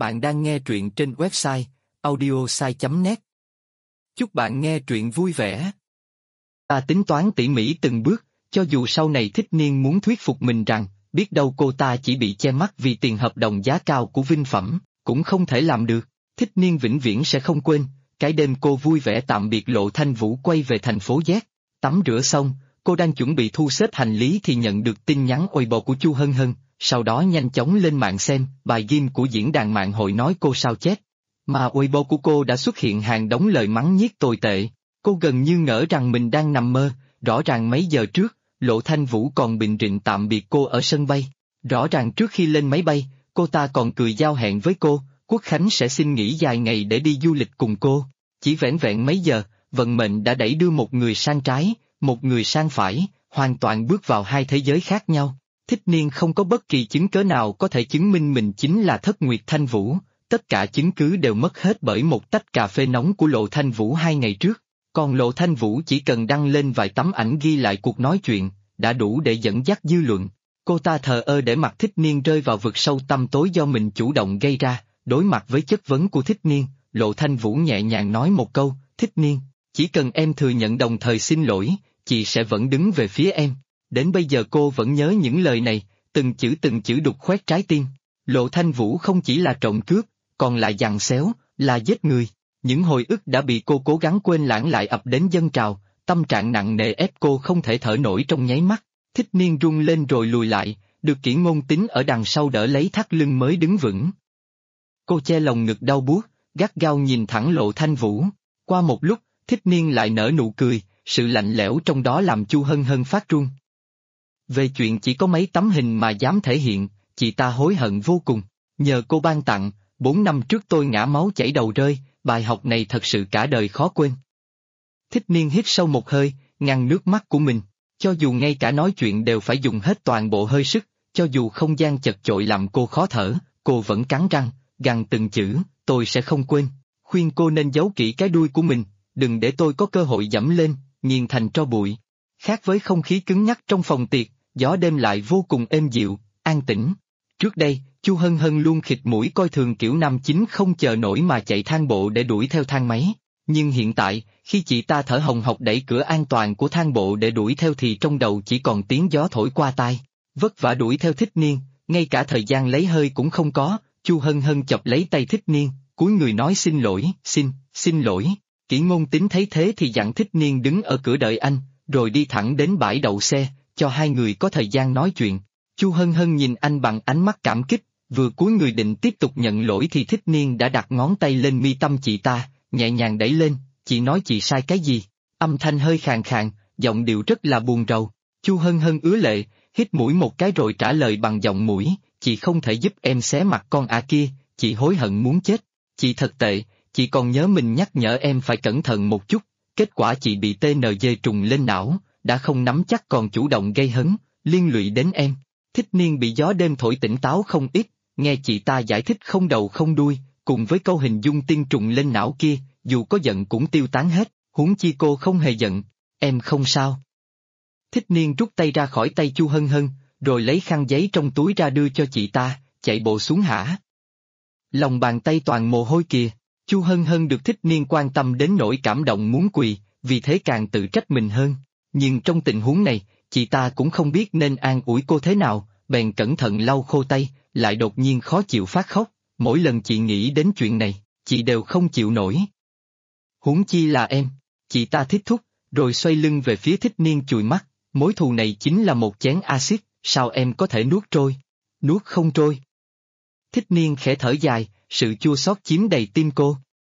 Bạn đang nghe truyện trên website audiosai.net. Chúc bạn nghe truyện vui vẻ. Ta tính toán tỉ mỉ từng bước, cho dù sau này Thích Niên muốn thuyết phục mình rằng, biết đâu cô ta chỉ bị che mắt vì tiền hợp đồng giá cao của Vinh Phẩm, cũng không thể làm được. Thích Niên vĩnh viễn sẽ không quên, cái đêm cô vui vẻ tạm biệt Lộ Thanh Vũ quay về thành phố Z. Tắm rửa xong, cô đang chuẩn bị thu xếp hành lý thì nhận được tin nhắn Weibo của Chu Hân Hân. Sau đó nhanh chóng lên mạng xem bài ghim của diễn đàn mạng hội nói cô sao chết. Mà Weibo của cô đã xuất hiện hàng đống lời mắng nhiếc tồi tệ. Cô gần như ngỡ rằng mình đang nằm mơ, rõ ràng mấy giờ trước, Lộ Thanh Vũ còn bình rịnh tạm biệt cô ở sân bay. Rõ ràng trước khi lên máy bay, cô ta còn cười giao hẹn với cô, Quốc Khánh sẽ xin nghỉ dài ngày để đi du lịch cùng cô. Chỉ vẻn vẹn mấy giờ, vận mệnh đã đẩy đưa một người sang trái, một người sang phải, hoàn toàn bước vào hai thế giới khác nhau. Thích Niên không có bất kỳ chứng cớ nào có thể chứng minh mình chính là Thất Nguyệt Thanh Vũ, tất cả chứng cứ đều mất hết bởi một tách cà phê nóng của Lộ Thanh Vũ 2 ngày trước. Còn Lộ Thanh Vũ chỉ cần đăng lên vài tấm ảnh ghi lại cuộc nói chuyện, đã đủ để dẫn dắt dư luận. Cô ta thờ ơ để mặc Thích Niên rơi vào vực sâu tăm tối do mình chủ động gây ra. Đối mặt với chất vấn của Thích Niên, Lộ Thanh Vũ nhẹ nhàng nói một câu, Thích Niên, chỉ cần em thừa nhận đồng thời xin lỗi, chị sẽ vẫn đứng về phía em. Đến bây giờ cô vẫn nhớ những lời này, từng chữ đục khoét trái tim. Lộ Thanh Vũ không chỉ là trộm cướp, còn là giằng xéo, là giết người. Những hồi ức đã bị cô cố gắng quên lãng lại ập đến dâng trào, tâm trạng nặng nề ép cô không thể thở nổi trong nháy mắt. Thích Niên run lên rồi lùi lại, được Kỷ Ngôn Tính ở đằng sau đỡ lấy thắt lưng mới đứng vững. Cô che lồng ngực đau buốt, gắt gao nhìn thẳng Lộ Thanh Vũ. Qua một lúc, Thích Niên lại nở nụ cười, sự lạnh lẽo trong đó làm Chu Hân Hân phát run. Về chuyện chỉ có mấy tấm hình mà dám thể hiện, chị ta hối hận vô cùng. Nhờ cô ban tặng, 4 năm trước tôi ngã máu chảy đầu rơi, bài học này thật sự cả đời khó quên. Thích Niên hít sâu một hơi, ngăn nước mắt của mình. Cho dù ngay cả nói chuyện đều phải dùng hết toàn bộ hơi sức, cho dù không gian chật chội làm cô khó thở, cô vẫn cắn răng, gằn từng chữ, tôi sẽ không quên. Khuyên cô nên giấu kỹ cái đuôi của mình, đừng để tôi có cơ hội dẫm lên, nghiền thành tro bụi. Khác với không khí cứng nhắc trong phòng tiệc, gió đêm lại vô cùng êm dịu, an tĩnh. Trước đây, Chu Hân Hân luôn khịt mũi coi thường kiểu nam chính không chờ nổi mà chạy thang bộ để đuổi theo thang máy. Nhưng hiện tại, khi chị ta thở hồng hộc đẩy cửa an toàn của thang bộ để đuổi theo thì trong đầu chỉ còn tiếng gió thổi qua tai. Vất vả đuổi theo Thích Niên, ngay cả thời gian lấy hơi cũng không có. Chu Hân Hân chọc lấy tay Thích Niên, cúi người nói xin lỗi, xin lỗi. Kỷ Ngôn Tính thấy thế thì dặn Thích Niên đứng ở cửa đợi anh, rồi đi thẳng đến bãi đậu xe, cho hai người có thời gian nói chuyện. Chu Hân Hân nhìn anh bằng ánh mắt cảm kích, vừa cúi người định tiếp tục nhận lỗi thì Thích Niên đã đặt ngón tay lên mi tâm chị ta, nhẹ nhàng đẩy lên, chị nói chị sai cái gì? Âm thanh hơi khàn khàn, giọng điệu rất là buồn rầu. Chu Hân Hân ứa lệ, hít mũi một cái rồi trả lời bằng giọng mũi, chị không thể giúp em xé mặt con kia, chị hối hận muốn chết. Chị thật tệ, chị còn nhớ mình nhắc nhở em phải cẩn thận một chút, kết quả chị bị TNG trùng lên não, đã không nắm chắc còn chủ động gây hấn, liên lụy đến em. Thích Niên bị gió đêm thổi tỉnh táo không ít, nghe chị ta giải thích không đầu không đuôi, cùng với câu hình dung tiên trùng lên não kia, dù có giận cũng tiêu tán hết, huống chi cô không hề giận, em không sao. Thích Niên rút tay ra khỏi tay Chu Hân Hân, rồi lấy khăn giấy trong túi ra đưa cho chị ta, chạy bộ xuống hả. Lòng bàn tay toàn mồ hôi kìa. Chu Hân Hân được Thích Niên quan tâm đến nỗi cảm động muốn quỳ, vì thế càng tự trách mình hơn. Nhưng trong tình huống này, chị ta cũng không biết nên an ủi cô thế nào, bèn cẩn thận lau khô tay, lại đột nhiên khó chịu phát khóc. Mỗi lần chị nghĩ đến chuyện này, chị đều không chịu nổi. Huống chi là em, chị ta thít thúc, rồi xoay lưng về phía Thích Niên chùi mắt, mối thù này chính là một chén axit, sao em có thể nuốt trôi? Nuốt không trôi. Thích Niên khẽ thở dài, sự chua xót chiếm đầy tim cô.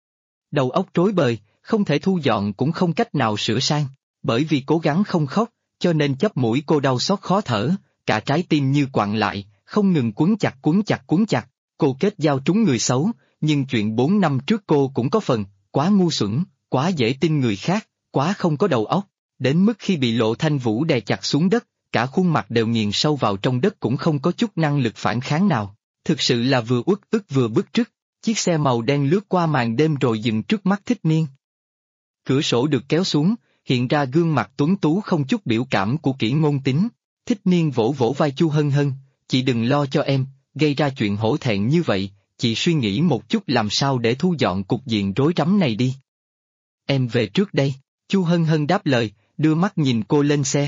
Đầu óc rối bời, không thể thu dọn cũng không cách nào sửa sang, bởi vì cố gắng không khóc, cho nên chóp mũi cô đau xót khó thở, cả trái tim như quặn lại, không ngừng cuốn chặt. Cô kết giao trúng người xấu, nhưng chuyện 4 năm trước cô cũng có phần, quá ngu xuẩn, quá dễ tin người khác, quá không có đầu óc, đến mức khi bị Lộ Thanh Vũ đè chặt xuống đất, cả khuôn mặt đều nghiền sâu vào trong đất cũng không có chút năng lực phản kháng nào. Thực sự là vừa uất ức vừa bức rứt. Chiếc xe màu đen lướt qua màn đêm rồi dừng trước mắt Thích Niên. Cửa sổ được kéo xuống, hiện ra gương mặt tuấn tú không chút biểu cảm của Kỷ Ngôn Tính. Thích Niên vỗ vỗ vai Chu Hân Hân, chị đừng lo cho em, gây ra chuyện hổ thẹn như vậy, chị suy nghĩ một chút làm sao để thu dọn cục diện rối rắm này đi. Em về trước đây, Chu Hân Hân đáp lời, đưa mắt nhìn cô lên xe.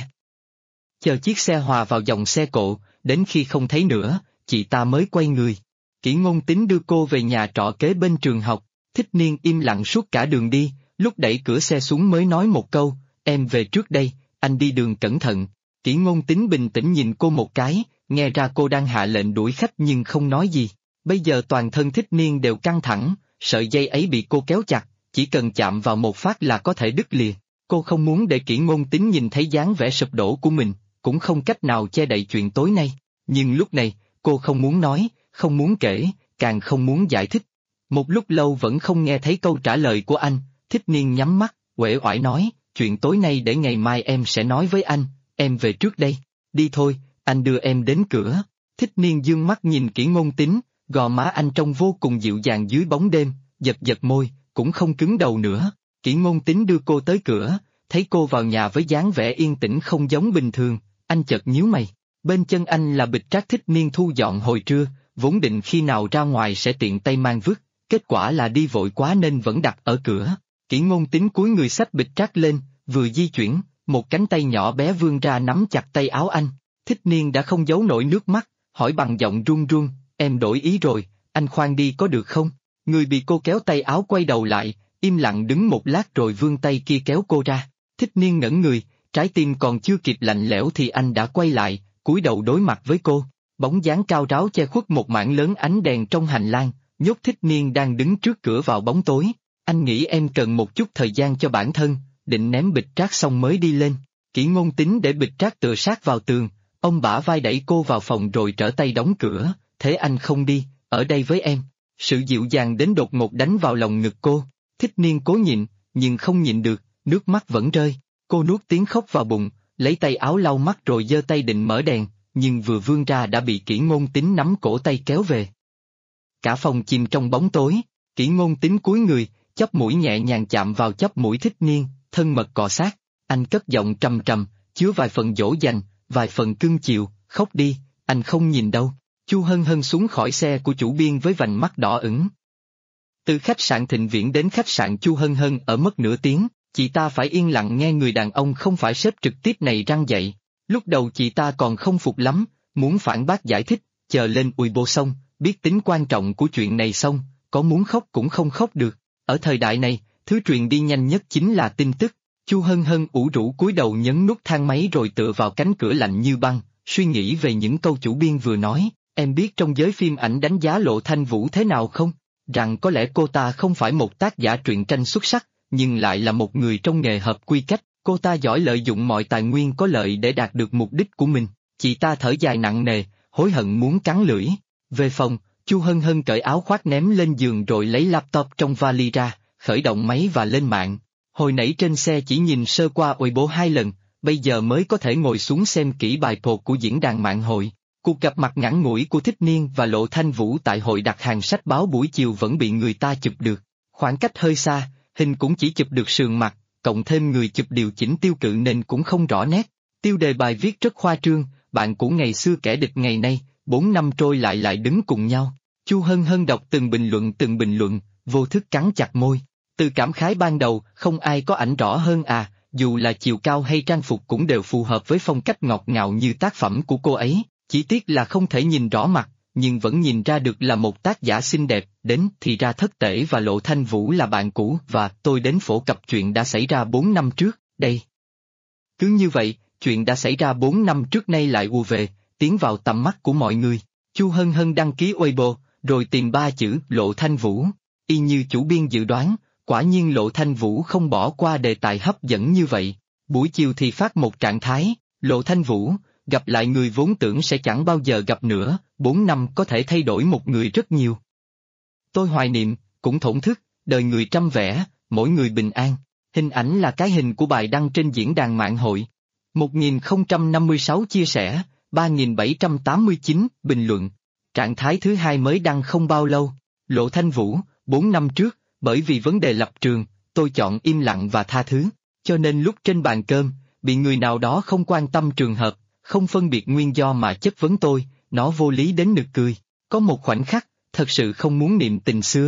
Chờ chiếc xe hòa vào dòng xe cộ, đến khi không thấy nữa, chị ta mới quay người. Kỷ Ngôn tính đưa cô về nhà trọ kế bên trường học, Thích Niên im lặng suốt cả đường đi, lúc đẩy cửa xe xuống mới nói một câu, em về trước đây, anh đi đường cẩn thận. Kỷ Ngôn tính bình tĩnh nhìn cô một cái, nghe ra cô đang hạ lệnh đuổi khách nhưng không nói gì. Bây giờ toàn thân Thích Niên đều căng thẳng, sợi dây ấy bị cô kéo chặt, chỉ cần chạm vào một phát là có thể đứt lìa. Cô không muốn để Kỷ Ngôn tính nhìn thấy dáng vẻ sụp đổ của mình, cũng không cách nào che đậy chuyện tối nay. Nhưng lúc này, cô không muốn nói, không muốn kể, càng không muốn giải thích. Một lúc lâu vẫn không nghe thấy câu trả lời của anh, Thích Niên nhắm mắt, uể oải nói, chuyện tối nay để ngày mai em sẽ nói với anh, em về trước đây. Đi thôi, anh đưa em đến cửa. Thích Niên dương mắt nhìn Kỷ Ngôn tính, gò má anh trông vô cùng dịu dàng dưới bóng đêm, giật giật môi, cũng không cứng đầu nữa. Kỷ Ngôn tính đưa cô tới cửa, thấy cô vào nhà với dáng vẻ yên tĩnh không giống bình thường, anh chợt nhíu mày. Bên chân anh là bịch rác Thích Niên thu dọn hồi trưa, vốn định khi nào ra ngoài sẽ tiện tay mang vứt, kết quả là đi vội quá nên vẫn đặt ở cửa. Kỷ Ngôn tính cúi người xách bịch rác lên, vừa di chuyển, một cánh tay nhỏ bé vươn ra nắm chặt tay áo anh. Thích Niên đã không giấu nổi nước mắt, hỏi bằng giọng run run, em đổi ý rồi, anh khoan đi có được không? Người bị cô kéo tay áo quay đầu lại, im lặng đứng một lát rồi vươn tay kia kéo cô ra. Thích Niên ngẩn người, trái tim còn chưa kịp lạnh lẽo thì anh đã quay lại, cúi đầu đối mặt với cô. Bóng dáng cao ráo che khuất một mảng lớn ánh đèn trong hành lang, nhốt Thích Niên đang đứng trước cửa vào bóng tối. Anh nghĩ em cần một chút thời gian cho bản thân, định ném bịch rác xong mới đi lên. Kỷ Ngôn tính để bịch rác tựa sát vào tường, ông bả vai đẩy cô vào phòng rồi trở tay đóng cửa, thế anh không đi, ở đây với em. Sự dịu dàng đến đột ngột đánh vào lòng ngực cô. Thích Niên cố nhịn, nhưng không nhịn được, nước mắt vẫn rơi. Cô nuốt tiếng khóc vào bụng, lấy tay áo lau mắt rồi giơ tay định mở đèn, nhưng vừa vươn ra đã bị Kỷ Ngôn tính nắm cổ tay kéo về. Cả phòng chìm trong bóng tối, Kỷ Ngôn tính cúi người, chóp mũi nhẹ nhàng chạm vào chóp mũi Thích Niên, thân mật cọ sát. Anh cất giọng trầm trầm, chứa vài phần dỗ dành, vài phần cưng chiều, khóc đi, anh không nhìn đâu. Chu Hân Hân xuống khỏi xe của chủ biên với vành mắt đỏ ửng. Từ khách sạn Thịnh Viễn đến khách sạn Chu Hân Hân ở mất nửa tiếng, chị ta phải yên lặng nghe người đàn ông không phải sếp trực tiếp này răn dạy. Lúc đầu chị ta còn không phục lắm, muốn phản bác giải thích, chờ lên Weibo xong, biết tính quan trọng của chuyện này xong, có muốn khóc cũng không khóc được. Ở thời đại này, thứ truyền đi nhanh nhất chính là tin tức. Chu Hân Hân ủ rũ cúi đầu nhấn nút thang máy rồi tựa vào cánh cửa lạnh như băng, suy nghĩ về những câu chủ biên vừa nói. Em biết trong giới phim ảnh đánh giá Lộ Thanh Vũ thế nào không? Rằng có lẽ cô ta không phải một tác giả truyện tranh xuất sắc, nhưng lại là một người trong nghề hợp quy cách. Cô ta giỏi lợi dụng mọi tài nguyên có lợi để đạt được mục đích của mình. Chị ta thở dài nặng nề, hối hận muốn cắn lưỡi. Về phòng, Chu Hân Hân cởi áo khoác ném lên giường rồi lấy laptop trong vali ra, khởi động máy và lên mạng. Hồi nãy trên xe chỉ nhìn sơ qua Weibo 2 lần, bây giờ mới có thể ngồi xuống xem kỹ bài post của diễn đàn mạng hội. Cuộc gặp mặt ngắn ngủi của Thích Niên và Lộ Thanh Vũ tại hội đặt hàng sách báo buổi chiều vẫn bị người ta chụp được. Khoảng cách hơi xa, hình cũng chỉ chụp được sườn mặt, cộng thêm người chụp điều chỉnh tiêu cự nên cũng không rõ nét. Tiêu đề bài viết rất khoa trương, bạn cũ ngày xưa kẻ địch ngày nay, 4 năm trôi lại đứng cùng nhau. Chu Hân Hân đọc từng bình luận, vô thức cắn chặt môi. Từ cảm khái ban đầu, không ai có ảnh rõ hơn à, dù là chiều cao hay trang phục cũng đều phù hợp với phong cách ngọt ngào như tác phẩm của cô ấy. Chỉ tiếc là không thể nhìn rõ mặt, nhưng vẫn nhìn ra được là một tác giả xinh đẹp. Đến thì ra Thất Tể và Lộ Thanh Vũ là bạn cũ và tôi đến phổ cập chuyện đã xảy ra 4 năm trước, đây. Cứ như vậy, chuyện đã xảy ra 4 năm trước nay lại ùa về, tiến vào tầm mắt của mọi người. Chu Hân Hân đăng ký Weibo, rồi tìm 3 chữ Lộ Thanh Vũ. Y như chủ biên dự đoán, quả nhiên Lộ Thanh Vũ không bỏ qua đề tài hấp dẫn như vậy. Buổi chiều thì phát một trạng thái, Lộ Thanh Vũ, gặp lại người vốn tưởng sẽ chẳng bao giờ gặp nữa, 4 năm có thể thay đổi một người rất nhiều. Tôi hoài niệm, cũng thổn thức, đời người trăm vẻ, mỗi người bình an. Hình ảnh là cái hình của bài đăng trên diễn đàn mạng hội. 1056 chia sẻ, 3789 bình luận. Trạng thái thứ hai mới đăng không bao lâu. Lộ Thanh Vũ, 4 năm trước, bởi vì vấn đề lập trường, tôi chọn im lặng và tha thứ. Cho nên lúc trên bàn cơm, bị người nào đó không quan tâm trường hợp, không phân biệt nguyên do mà chất vấn tôi, nó vô lý đến nực cười. Có một khoảnh khắc, thật sự không muốn niệm tình xưa.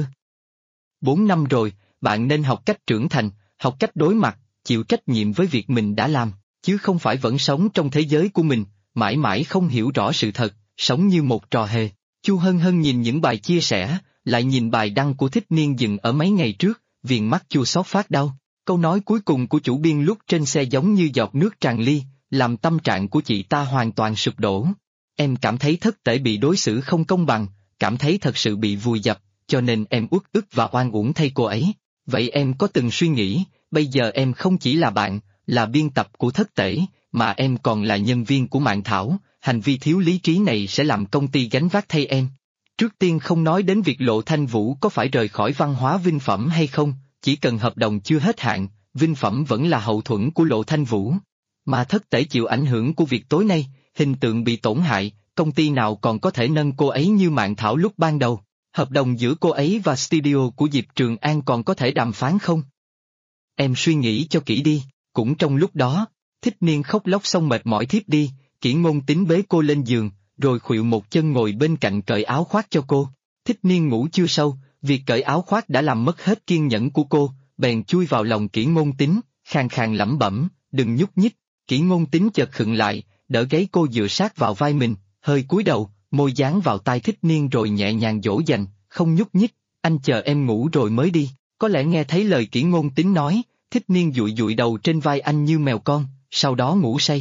4 năm rồi, bạn nên học cách trưởng thành, học cách đối mặt, chịu trách nhiệm với việc mình đã làm, chứ không phải vẫn sống trong thế giới của mình, mãi mãi không hiểu rõ sự thật, sống như một trò hề. Chu Hân Hân nhìn những bài chia sẻ, lại nhìn bài đăng của Thích Niên dừng ở mấy ngày trước, viền mắt chua xót phát đau. Câu nói cuối cùng của chủ biên lúc trên xe giống như giọt nước tràn ly, làm tâm trạng của chị ta hoàn toàn sụp đổ. Em cảm thấy Thất Tể bị đối xử không công bằng, cảm thấy thật sự bị vùi dập, cho nên em uất ức và oan uổng thay cô ấy. Vậy em có từng suy nghĩ, bây giờ em không chỉ là bạn, là biên tập của Thất Tể, mà em còn là nhân viên của Mạn Thảo, hành vi thiếu lý trí này sẽ làm công ty gánh vác thay em. Trước tiên không nói đến việc Lộ Thanh Vũ có phải rời khỏi Văn hóa Vinh Phẩm hay không, chỉ cần hợp đồng chưa hết hạn, Vinh Phẩm vẫn là hậu thuẫn của Lộ Thanh Vũ. Mà Thất Tể chịu ảnh hưởng của việc tối nay, hình tượng bị tổn hại, công ty nào còn có thể nâng cô ấy như Mạn Thảo lúc ban đầu. Hợp đồng giữa cô ấy và studio của Diệp Trường An còn có thể đàm phán không? Em suy nghĩ cho kỹ đi. Cũng trong lúc đó, Thích Niên khóc lóc xong mệt mỏi thiếp đi, Kỷ Ngôn Tính bế cô lên giường, rồi khuỵu một chân ngồi bên cạnh cởi áo khoác cho cô. Thích Niên ngủ chưa sâu, việc cởi áo khoác đã làm mất hết kiên nhẫn của cô, bèn chui vào lòng Kỷ Ngôn Tính, khàn khàn lẩm bẩm, đừng nhúc nhích. Kỷ Ngôn Tính chợt khựng lại, đỡ gáy cô dựa sát vào vai mình, hơi cúi đầu, môi dán vào tai Thích Niên rồi nhẹ nhàng dỗ dành, không nhúc nhích, anh chờ em ngủ rồi mới đi. Có lẽ nghe thấy lời Kỷ Ngôn Tính nói, Thích Niên dụi dụi đầu trên vai anh như mèo con, sau đó ngủ say.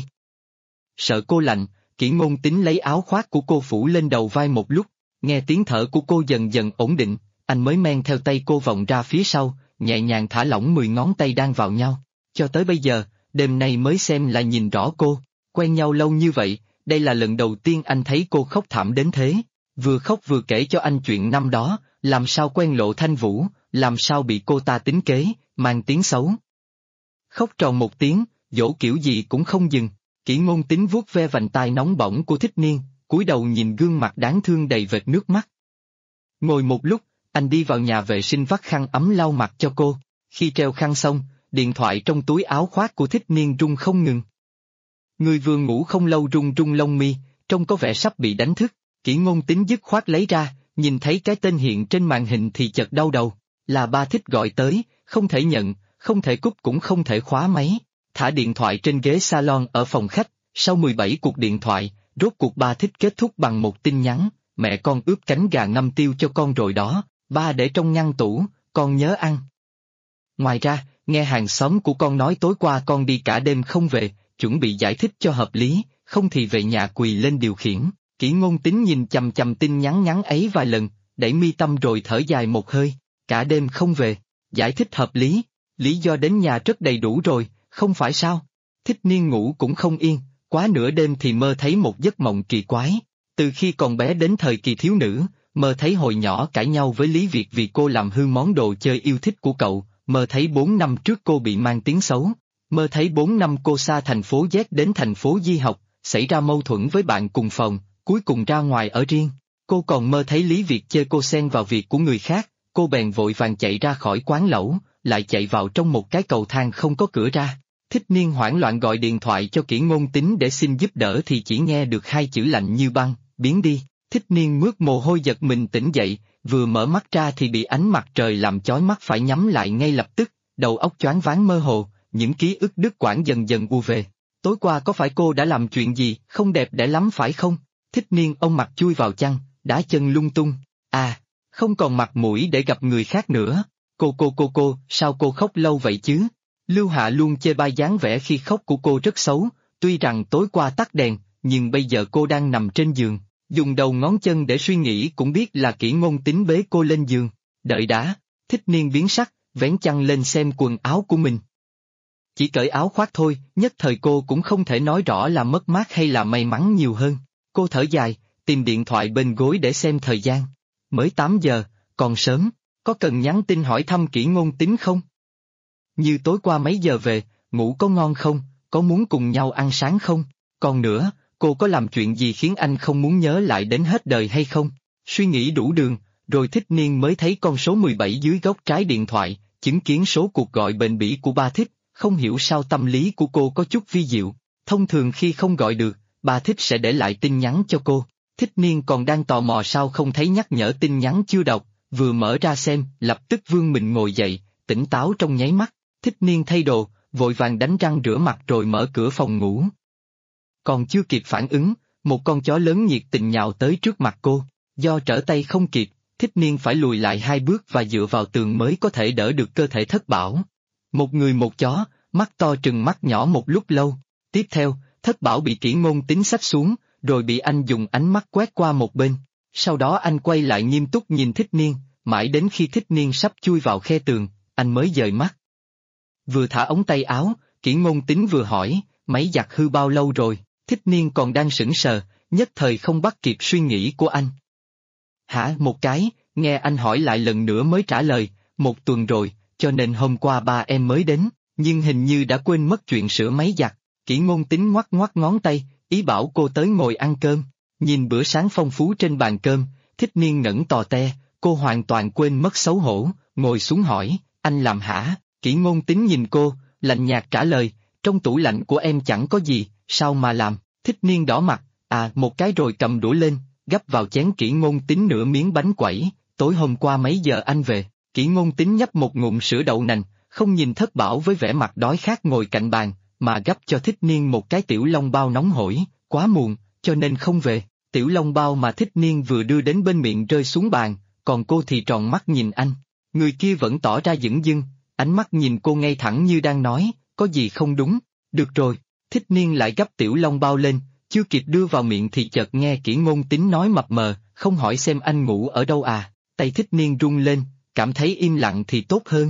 Sợ cô lạnh, Kỷ Ngôn Tính lấy áo khoác của cô phủ lên đầu vai một lúc, nghe tiếng thở của cô dần dần ổn định, anh mới men theo tay cô vòng ra phía sau, nhẹ nhàng thả lỏng 10 ngón tay đang vào nhau. Cho tới bây giờ, đêm nay mới xem là nhìn rõ cô, quen nhau lâu như vậy, đây là lần đầu tiên anh thấy cô khóc thảm đến thế, vừa khóc vừa kể cho anh chuyện năm đó, làm sao quen Lộ Thanh Vũ, làm sao bị cô ta tính kế, mang tiếng xấu. Khóc tròn một tiếng, dỗ kiểu gì cũng không dừng. Kỷ Ngôn Tính vuốt ve vành tai nóng bỏng của Thích Niên, cúi đầu nhìn gương mặt đáng thương đầy vệt nước mắt. Ngồi một lúc, anh đi vào nhà vệ sinh vắt khăn ấm lau mặt cho cô. Khi treo khăn xong, điện thoại trong túi áo khoác của Thích Niên rung không ngừng. Người vừa ngủ không lâu rung rung lông mi, trông có vẻ sắp bị đánh thức. Kỷ Ngôn Tính dứt khoát lấy ra, nhìn thấy cái tên hiện trên màn hình thì chợt đau đầu. Là ba Thích gọi tới, không thể nhận, không thể cúp cũng không thể khóa máy. Thả điện thoại trên ghế salon ở phòng khách, sau 17 cuộc điện thoại, rốt cuộc ba Thích kết thúc bằng một tin nhắn, mẹ con ướp cánh gà ngâm tiêu cho con rồi đó, ba để trong ngăn tủ, con nhớ ăn. Ngoài ra, nghe hàng xóm của con nói tối qua con đi cả đêm không về, chuẩn bị giải thích cho hợp lý, không thì về nhà quỳ lên điều khiển. Kỷ Ngôn Tính nhìn chằm chằm tin nhắn ngắn ấy vài lần, đẩy mi tâm rồi thở dài một hơi, cả đêm không về, giải thích hợp lý, lý do đến nhà rất đầy đủ rồi, không phải sao? Thích Niên ngủ cũng không yên, quá nửa đêm thì mơ thấy một giấc mộng kỳ quái. Từ khi còn bé đến thời kỳ thiếu nữ, mơ thấy hồi nhỏ cãi nhau với Lý Việt vì cô làm hư món đồ chơi yêu thích của cậu, mơ thấy 4 năm trước cô bị mang tiếng xấu, mơ thấy 4 năm cô xa thành phố Z đến thành phố Di học, xảy ra mâu thuẫn với bạn cùng phòng, cuối cùng ra ngoài ở riêng. Cô còn mơ thấy Lý Việt chê cô xen vào việc của người khác, cô bèn vội vàng chạy ra khỏi quán lẩu, lại chạy vào trong một cái cầu thang không có cửa ra. Thích Niên hoảng loạn gọi điện thoại cho Kỷ Ngôn Tính để xin giúp đỡ thì chỉ nghe được hai chữ lạnh như băng, biến đi. Thích Niên mướt mồ hôi giật mình tỉnh dậy, vừa mở mắt ra thì bị ánh mặt trời làm chói mắt phải nhắm lại ngay lập tức, đầu óc choáng váng mơ hồ, những ký ức đứt quãng dần dần ùa về. Tối qua có phải cô đã làm chuyện gì, không đẹp đẽ lắm phải không? Thích Niên ông mặt chui vào chăn, đá chân lung tung, không còn mặt mũi để gặp người khác nữa. Cô, sao cô khóc lâu vậy chứ? Lưu Hạ luôn chê bai dáng vẻ khi khóc của cô rất xấu, tuy rằng tối qua tắt đèn, nhưng bây giờ cô đang nằm trên giường, dùng đầu ngón chân để suy nghĩ cũng biết là Kỷ Ngôn Tính bế cô lên giường. Đợi đã, Thích Niên biến sắc, vén chăn lên xem quần áo của mình. Chỉ cởi áo khoác thôi, nhất thời cô cũng không thể nói rõ là mất mát hay là may mắn nhiều hơn. Cô thở dài, tìm điện thoại bên gối để xem thời gian. Mới 8 giờ, còn sớm, có cần nhắn tin hỏi thăm Kỷ Ngôn Tính không? Như tối qua mấy giờ về, ngủ có ngon không, có muốn cùng nhau ăn sáng không? Còn nữa, cô có làm chuyện gì khiến anh không muốn nhớ lại đến hết đời hay không? Suy nghĩ đủ đường, rồi Thích Niên mới thấy con số 17 dưới góc trái điện thoại, chứng kiến số cuộc gọi bền bỉ của ba Thích, không hiểu sao tâm lý của cô có chút vi diệu. Thông thường khi không gọi được, ba Thích sẽ để lại tin nhắn cho cô. Thích Niên còn đang tò mò sao không thấy nhắc nhở tin nhắn chưa đọc, vừa mở ra xem, lập tức vươn mình ngồi dậy, tỉnh táo trong nháy mắt. Thích Niên thay đồ, vội vàng đánh răng rửa mặt rồi mở cửa phòng ngủ. Còn chưa kịp phản ứng, một con chó lớn nhiệt tình nhào tới trước mặt cô. Do trở tay không kịp, Thích Niên phải lùi lại 2 bước và dựa vào tường mới có thể đỡ được cơ thể Thất Bảo. Một người một chó, mắt to trừng mắt nhỏ một lúc lâu. Tiếp theo, Thất Bảo bị Kỷ Ngôn Tính xách xuống, rồi bị anh dùng ánh mắt quét qua một bên. Sau đó anh quay lại nghiêm túc nhìn Thích Niên, mãi đến khi Thích Niên sắp chui vào khe tường, anh mới dời mắt. Vừa thả ống tay áo, Kỷ Ngôn Tính vừa hỏi, máy giặt hư bao lâu rồi? Thích Niên còn đang sững sờ, nhất thời không bắt kịp suy nghĩ của anh. Hả, một cái, nghe anh hỏi lại lần nữa mới trả lời, 1 tuần rồi, cho nên hôm qua ba em mới đến, nhưng hình như đã quên mất chuyện sửa máy giặt. Kỷ Ngôn Tính ngoắc ngoắc ngón tay, ý bảo cô tới ngồi ăn cơm. Nhìn bữa sáng phong phú trên bàn cơm, Thích Niên ngẩng tò te, cô hoàn toàn quên mất xấu hổ, ngồi xuống hỏi, anh làm hả? Kỷ Ngôn Tính nhìn cô, lạnh nhạt trả lời, trong tủ lạnh của em chẳng có gì, sao mà làm? Thích Niên đỏ mặt, một cái rồi cầm đũa lên, gắp vào chén Kỷ Ngôn Tính nửa miếng bánh quẩy, tối hôm qua mấy giờ anh về? Kỷ Ngôn Tính nhấp một ngụm sữa đậu nành, không nhìn Thất Bảo với vẻ mặt đói khát ngồi cạnh bàn, mà gắp cho Thích Niên một cái tiểu long bao nóng hổi, quá muộn, cho nên không về. Tiểu long bao mà Thích Niên vừa đưa đến bên miệng rơi xuống bàn, còn cô thì tròn mắt nhìn anh. Người kia vẫn tỏ ra dửng dưng, ánh mắt nhìn cô ngay thẳng như đang nói, có gì không đúng? Được rồi, Thích Niên lại gắp tiểu long bao lên, chưa kịp đưa vào miệng thì chợt nghe Kỷ Ngôn Tính nói mập mờ, không hỏi xem anh ngủ ở đâu à? Tay Thích Niên run lên, cảm thấy im lặng thì tốt hơn.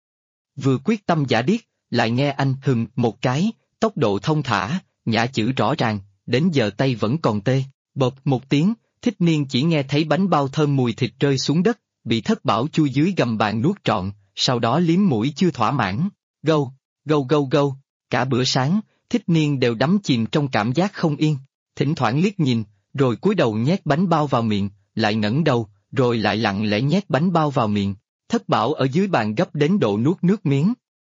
Vừa quyết tâm giả điếc, lại nghe anh hừm một cái, tốc độ thông thả, nhả chữ rõ ràng, đến giờ tay vẫn còn tê. Bộp một tiếng, Thích Niên chỉ nghe thấy bánh bao thơm mùi thịt rơi xuống đất, bị Thất Bảo chui dưới gầm bàn nuốt trọn, sau đó liếm mũi chưa thỏa mãn. Gâu, gâu gâu gâu, cả bữa sáng, Thích Niên đều đắm chìm trong cảm giác không yên, thỉnh thoảng liếc nhìn, rồi cúi đầu nhét bánh bao vào miệng, lại ngẩng đầu, rồi lại lặng lẽ nhét bánh bao vào miệng. Thất Bảo ở dưới bàn gấp đến độ nuốt nước miếng.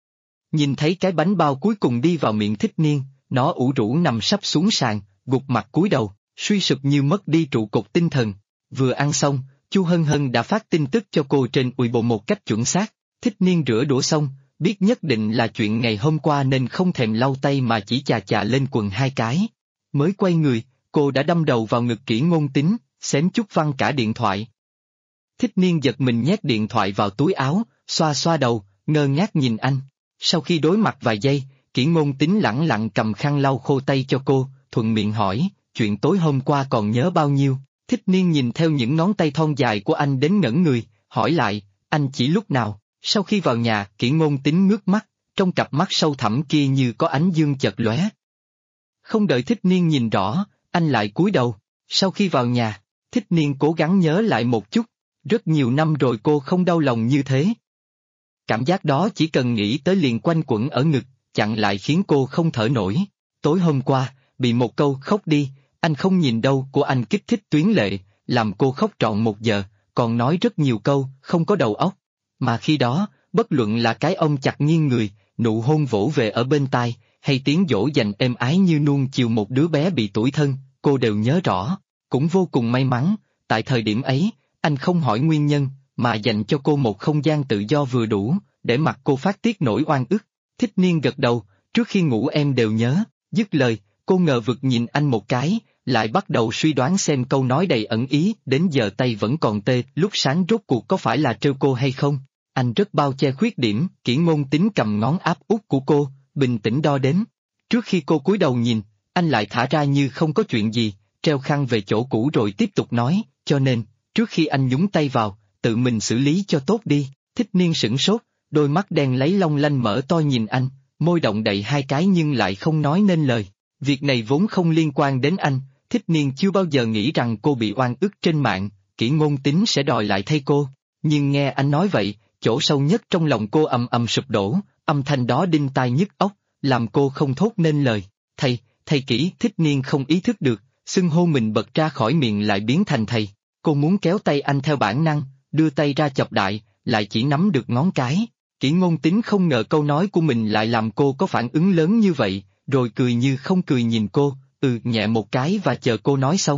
Nhìn thấy cái bánh bao cuối cùng đi vào miệng Thích Niên, nó ủ rũ nằm sắp xuống sàn, gục mặt cúi đầu, suy sụp như mất đi trụ cột tinh thần. Vừa ăn xong, Chu Hân Hân đã phát tin tức cho cô trên Weibo một cách chuẩn xác. Thích Niên rửa đũa xong, biết nhất định là chuyện ngày hôm qua nên không thèm lau tay mà chỉ chà chà lên quần 2 cái. Mới quay người, cô đã đâm đầu vào ngực Kỷ Ngôn Tính, xém chút văng cả điện thoại. Thích Niên giật mình nhét điện thoại vào túi áo, xoa xoa đầu, ngơ ngác nhìn anh. Sau khi đối mặt vài giây, Kỷ Ngôn Tính lẳng lặng cầm khăn lau khô tay cho cô, thuận miệng hỏi, chuyện tối hôm qua còn nhớ bao nhiêu? Thích Niên nhìn theo những ngón tay thon dài của anh đến ngẩn người, hỏi lại, anh chỉ lúc nào? Sau khi vào nhà, Kỷ Ngôn Tính ngước mắt, trong cặp mắt sâu thẳm kia như có ánh dương chợt lóe. Không đợi Thích Niên nhìn rõ, anh lại cúi đầu. Sau khi vào nhà, Thích Niên cố gắng nhớ lại một chút, rất nhiều năm rồi cô không đau lòng như thế. Cảm giác đó chỉ cần nghĩ tới liền quanh quẩn ở ngực, chặn lại khiến cô không thở nổi. Tối hôm qua, bị một câu khóc đi, anh không nhìn đâu của anh kích thích tuyến lệ, làm cô khóc trọn 1 giờ, còn nói rất nhiều câu, không có đầu óc. Mà khi đó, bất luận là cái ôm chặt nghiêng người, nụ hôn vỗ về ở bên tai, hay tiếng dỗ dành êm ái như nuông chiều một đứa bé bị tủi thân, cô đều nhớ rõ. Cũng vô cùng may mắn, tại thời điểm ấy, anh không hỏi nguyên nhân, mà dành cho cô một không gian tự do vừa đủ, để mặc cô phát tiết nỗi oan ức. Thích Niên gật đầu, trước khi ngủ em đều nhớ, dứt lời, cô ngờ vực nhìn anh một cái, lại bắt đầu suy đoán xem câu nói đầy ẩn ý, đến giờ tay vẫn còn tê, lúc sáng rốt cuộc có phải là trêu cô hay không. Anh rất bao che khuyết điểm, Kỷ Ngôn Tính cầm ngón áp út của cô, bình tĩnh đo đếm. Trước khi cô cúi đầu nhìn, anh lại thả ra như không có chuyện gì, treo khăn về chỗ cũ rồi tiếp tục nói, cho nên, trước khi anh nhúng tay vào, tự mình xử lý cho tốt đi. Thích Niên sửng sốt, đôi mắt đen lấy long lanh mở to nhìn anh, môi động đậy 2 cái nhưng lại không nói nên lời. Việc này vốn không liên quan đến anh, Thích Niên chưa bao giờ nghĩ rằng cô bị oan ức trên mạng, Kỷ Ngôn Tính sẽ đòi lại thay cô. Nhưng nghe anh nói vậy, chỗ sâu nhất trong lòng cô ầm ầm sụp đổ, âm thanh đó đinh tai nhức óc, làm cô không thốt nên lời. Thầy Kỷ. Thích Niên không ý thức được, xưng hô mình bật ra khỏi miệng lại biến thành thầy. Cô muốn kéo tay anh theo bản năng, đưa tay ra chọc đại, lại chỉ nắm được ngón cái. Kỷ Ngôn Tính không ngờ câu nói của mình lại làm cô có phản ứng lớn như vậy, rồi cười như không cười nhìn cô, nhẹ một cái và chờ cô nói xong.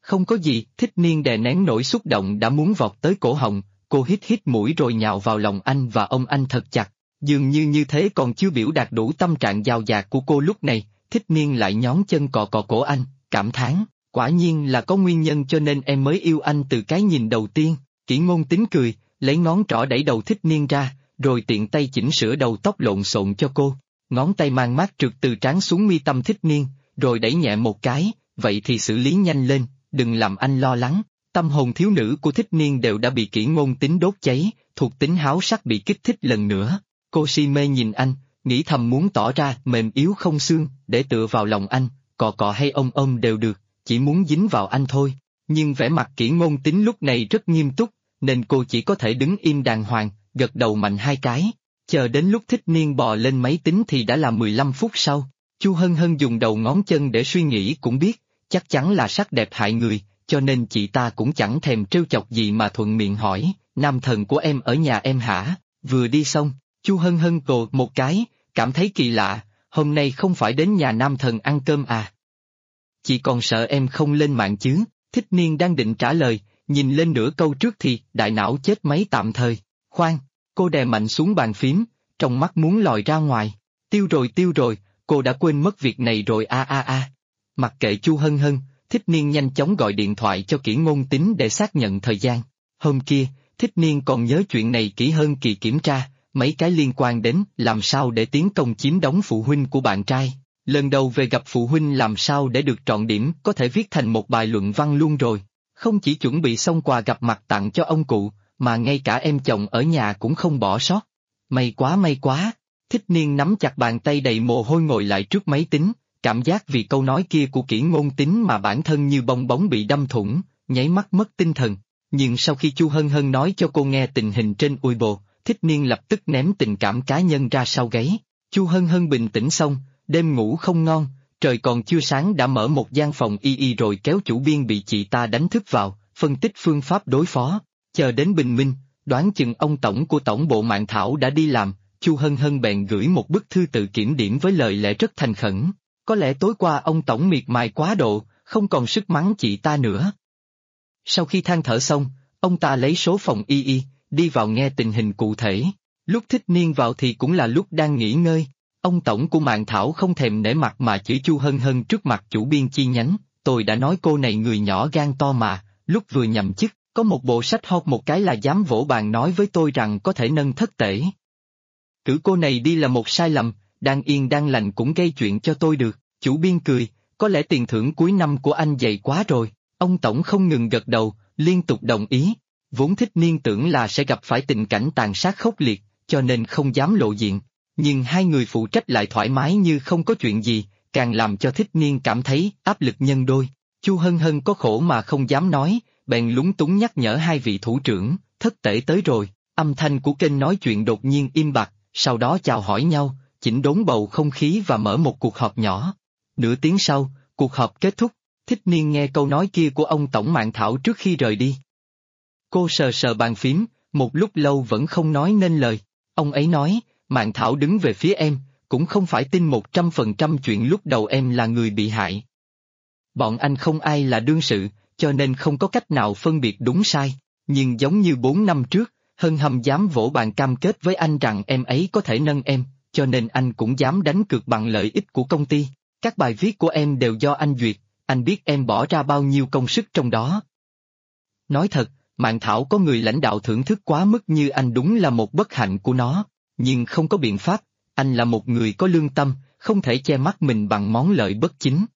Không có gì, Thích Niên đè nén nỗi xúc động đã muốn vọt tới cổ họng, cô hít hít mũi rồi nhào vào lòng anh và ôm anh thật chặt. Dường như thế còn chưa biểu đạt đủ tâm trạng dào dạt của cô lúc này, Thích Niên lại nhón chân cọ cọ cổ anh, cảm thán, quả nhiên là có nguyên nhân cho nên em mới yêu anh từ cái nhìn đầu tiên. Kỷ Ngôn Tính cười, lấy ngón trỏ đẩy đầu Thích Niên ra, rồi tiện tay chỉnh sửa đầu tóc lộn xộn cho cô. Ngón tay mang mát trượt từ trán xuống mi tâm Thích Niên, rồi đẩy nhẹ một cái, vậy thì xử lý nhanh lên, đừng làm anh lo lắng. Tâm hồn thiếu nữ của Thích Niên đều đã bị Kỷ Ngôn Tính đốt cháy, thuộc tính háo sắc bị kích thích lần nữa. Cô si mê nhìn anh, nghĩ thầm muốn tỏ ra mềm yếu không xương, để tựa vào lòng anh, cọ cọ hay ôm ôm đều được, chỉ muốn dính vào anh thôi. Nhưng vẻ mặt Kỷ Ngôn Tính lúc này rất nghiêm túc, nên cô chỉ có thể đứng im đàng hoàng, gật đầu mạnh 2 cái. Chờ đến lúc Thích Niên bò lên máy tính thì đã là 15 phút sau. Chu Hân Hân dùng đầu ngón chân để suy nghĩ cũng biết, chắc chắn là sắc đẹp hại người, cho nên chị ta cũng chẳng thèm trêu chọc gì mà thuận miệng hỏi, nam thần của em ở nhà em hả? Vừa đi xong, Chu Hân Hân cồ một cái, cảm thấy kỳ lạ, hôm nay không phải đến nhà nam thần ăn cơm à? Chị còn sợ em không lên mạng chứ? Thích Niên đang định trả lời, nhìn lên nửa câu trước thì đại não chết máy tạm thời. Khoan, cô đè mạnh xuống bàn phím, trong mắt muốn lòi ra ngoài. Tiêu rồi, cô đã quên mất việc này rồi a. Mặc kệ Chu Hân Hân, Thích Niên nhanh chóng gọi điện thoại cho Kỷ Ngôn Tính để xác nhận thời gian. Hôm kia, Thích Niên còn nhớ chuyện này kỹ hơn kỳ kiểm tra, mấy cái liên quan đến làm sao để tiến công chiếm đóng phụ huynh của bạn trai. Lần đầu về gặp phụ huynh làm sao để được trọn điểm có thể viết thành một bài luận văn luôn rồi. Không chỉ chuẩn bị xong quà gặp mặt tặng cho ông cụ, mà ngay cả em chồng ở nhà cũng không bỏ sót. May quá. Thích Niên nắm chặt bàn tay đầy mồ hôi ngồi lại trước máy tính, cảm giác vì câu nói kia của Kỷ Ngôn Tính mà bản thân như bong bóng bị đâm thủng, nháy mắt mất tinh thần. Nhưng sau khi Chu Hân Hân nói cho cô nghe tình hình trên Weibo, Thích Niên lập tức ném tình cảm cá nhân ra sau gáy. Chu Hân Hân bình tĩnh xong, đêm ngủ không ngon, trời còn chưa sáng đã mở một gian phòng y rồi kéo chủ biên bị chị ta đánh thức vào, phân tích phương pháp đối phó. Chờ đến bình minh, đoán chừng ông tổng của tổng bộ Mạn Thảo đã đi làm, Chu Hân Hân bèn gửi một bức thư tự kiểm điểm với lời lẽ rất thành khẩn. Có lẽ tối qua ông tổng miệt mài quá độ, không còn sức mắng chị ta nữa. Sau khi than thở xong, ông ta lấy số phòng y, đi vào nghe tình hình cụ thể. Lúc Thích Niên vào thì cũng là lúc đang nghỉ ngơi. Ông tổng của Mạn Thảo không thèm nể mặt mà chửi Chu Hân Hân trước mặt chủ biên chi nhánh. Tôi đã nói cô này người nhỏ gan to mà, lúc vừa nhậm chức, có một bộ sách hot một cái là dám vỗ bàn nói với tôi rằng có thể nâng thất tể. Cử cô này đi là một sai lầm, đang yên đang lành cũng gây chuyện cho tôi được. Chủ biên cười, có lẽ tiền thưởng cuối năm của anh dày quá rồi. Ông tổng không ngừng gật đầu, liên tục đồng ý. Vốn Thích Niên tưởng là sẽ gặp phải tình cảnh tàn sát khốc liệt, cho nên không dám lộ diện. Nhưng hai người phụ trách lại thoải mái như không có chuyện gì, càng làm cho Thích Niên cảm thấy áp lực nhân đôi. Chu Hân Hân có khổ mà không dám nói, bèn lúng túng nhắc nhở hai vị thủ trưởng, thất tể tới rồi. Âm thanh của kênh nói chuyện đột nhiên im bặt, sau đó chào hỏi nhau, chỉnh đốn bầu không khí và mở một cuộc họp nhỏ. Nửa tiếng sau, cuộc họp kết thúc, Thích Niên nghe câu nói kia của ông tổng Mạn Thảo trước khi rời đi. Cô sờ sờ bàn phím, một lúc lâu vẫn không nói nên lời. Ông ấy nói, Mạn Thảo đứng về phía em, cũng không phải tin 100% chuyện lúc đầu em là người bị hại. Bọn anh không ai là đương sự, cho nên không có cách nào phân biệt đúng sai, nhưng giống như 4 năm trước, Hân Hâm dám vỗ bàn cam kết với anh rằng em ấy có thể nâng em, cho nên anh cũng dám đánh cược bằng lợi ích của công ty. Các bài viết của em đều do anh duyệt, anh biết em bỏ ra bao nhiêu công sức trong đó. Nói thật, Mạn Thảo có người lãnh đạo thưởng thức quá mức như anh đúng là một bất hạnh của nó, nhưng không có biện pháp, anh là một người có lương tâm, không thể che mắt mình bằng món lợi bất chính.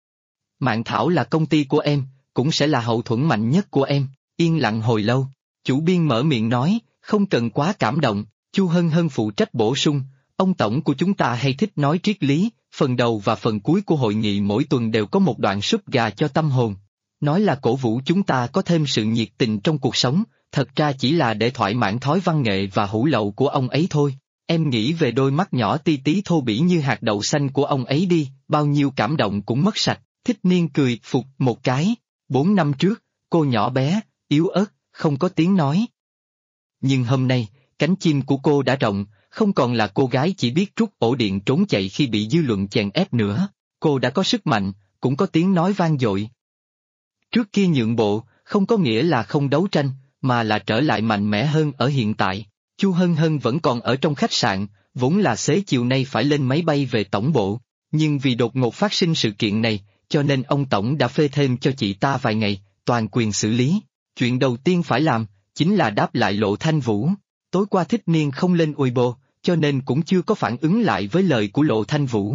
Mạn Thảo là công ty của em, cũng sẽ là hậu thuẫn mạnh nhất của em. Yên lặng hồi lâu, chủ biên mở miệng nói, không cần quá cảm động. Chu Hân Hân phụ trách bổ sung, ông tổng của chúng ta hay thích nói triết lý, phần đầu và phần cuối của hội nghị mỗi tuần đều có một đoạn súp gà cho tâm hồn. Nói là cổ vũ chúng ta có thêm sự nhiệt tình trong cuộc sống, thật ra chỉ là để thỏa mãn thói văn nghệ và hủ lậu của ông ấy thôi. Em nghĩ về đôi mắt nhỏ ti tí thô bỉ như hạt đậu xanh của ông ấy đi, bao nhiêu cảm động cũng mất sạch. Thích Niên cười phục một cái. 4 năm trước, cô nhỏ bé, yếu ớt, không có tiếng nói. Nhưng hôm nay, cánh chim của cô đã rộng, không còn là cô gái chỉ biết trút ổ điện trốn chạy khi bị dư luận chèn ép nữa. Cô đã có sức mạnh, cũng có tiếng nói vang dội. Trước kia nhượng bộ, không có nghĩa là không đấu tranh, mà là trở lại mạnh mẽ hơn ở hiện tại. Chu Hân Hân vẫn còn ở trong khách sạn, vốn là xế chiều nay phải lên máy bay về tổng bộ, nhưng vì đột ngột phát sinh sự kiện này, cho nên ông tổng đã phê thêm cho chị ta vài ngày, toàn quyền xử lý. Chuyện đầu tiên phải làm, chính là đáp lại Lộ Thanh Vũ. Tối qua Thích Niên không lên Weibo, cho nên cũng chưa có phản ứng lại với lời của Lộ Thanh Vũ.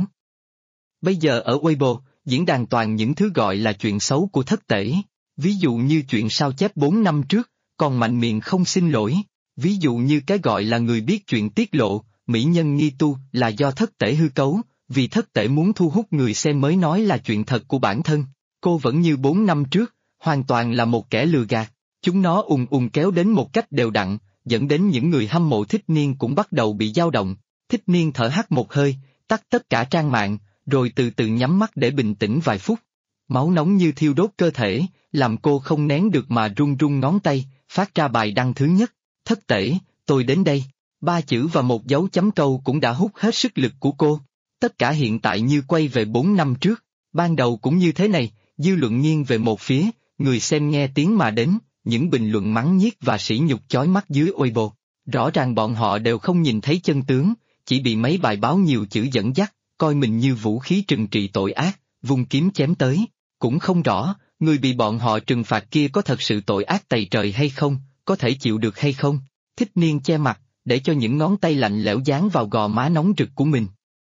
Bây giờ ở Weibo, diễn đàn toàn những thứ gọi là chuyện xấu của Thất Tể. Ví dụ như chuyện sao chép 4 năm trước, còn mạnh miệng không xin lỗi. Ví dụ như cái gọi là người biết chuyện tiết lộ, mỹ nhân nghi tu là do Thất Tể hư cấu, vì Thất Tể muốn thu hút người xem mới nói là chuyện thật của bản thân. Cô vẫn như 4 năm trước, hoàn toàn là một kẻ lừa gạt. Chúng nó ùn kéo đến một cách đều đặn, dẫn đến những người hâm mộ Thích Niên cũng bắt đầu bị dao động. Thích Niên thở hắt một hơi, tắt tất cả trang mạng, rồi từ từ nhắm mắt để bình tĩnh vài phút. Máu nóng như thiêu đốt cơ thể, làm cô không nén được mà run run ngón tay, phát ra bài đăng thứ nhất. Thất Tể, tôi đến đây. 3 chữ và một dấu chấm câu cũng đã hút hết sức lực của cô. Tất cả hiện tại như quay về 4 năm trước, ban đầu cũng như thế này, dư luận nghiêng về một phía, người xem nghe tiếng mà đến, những bình luận mắng nhiếc và sỉ nhục chói mắt dưới Weibo. Rõ ràng bọn họ đều không nhìn thấy chân tướng, chỉ bị mấy bài báo nhiều chữ dẫn dắt, coi mình như vũ khí trừng trị tội ác, vung kiếm chém tới. Cũng không rõ, người bị bọn họ trừng phạt kia có thật sự tội ác tày trời hay không, có thể chịu được hay không. Thích Niên che mặt, để cho những ngón tay lạnh lẽo dán vào gò má nóng rực của mình.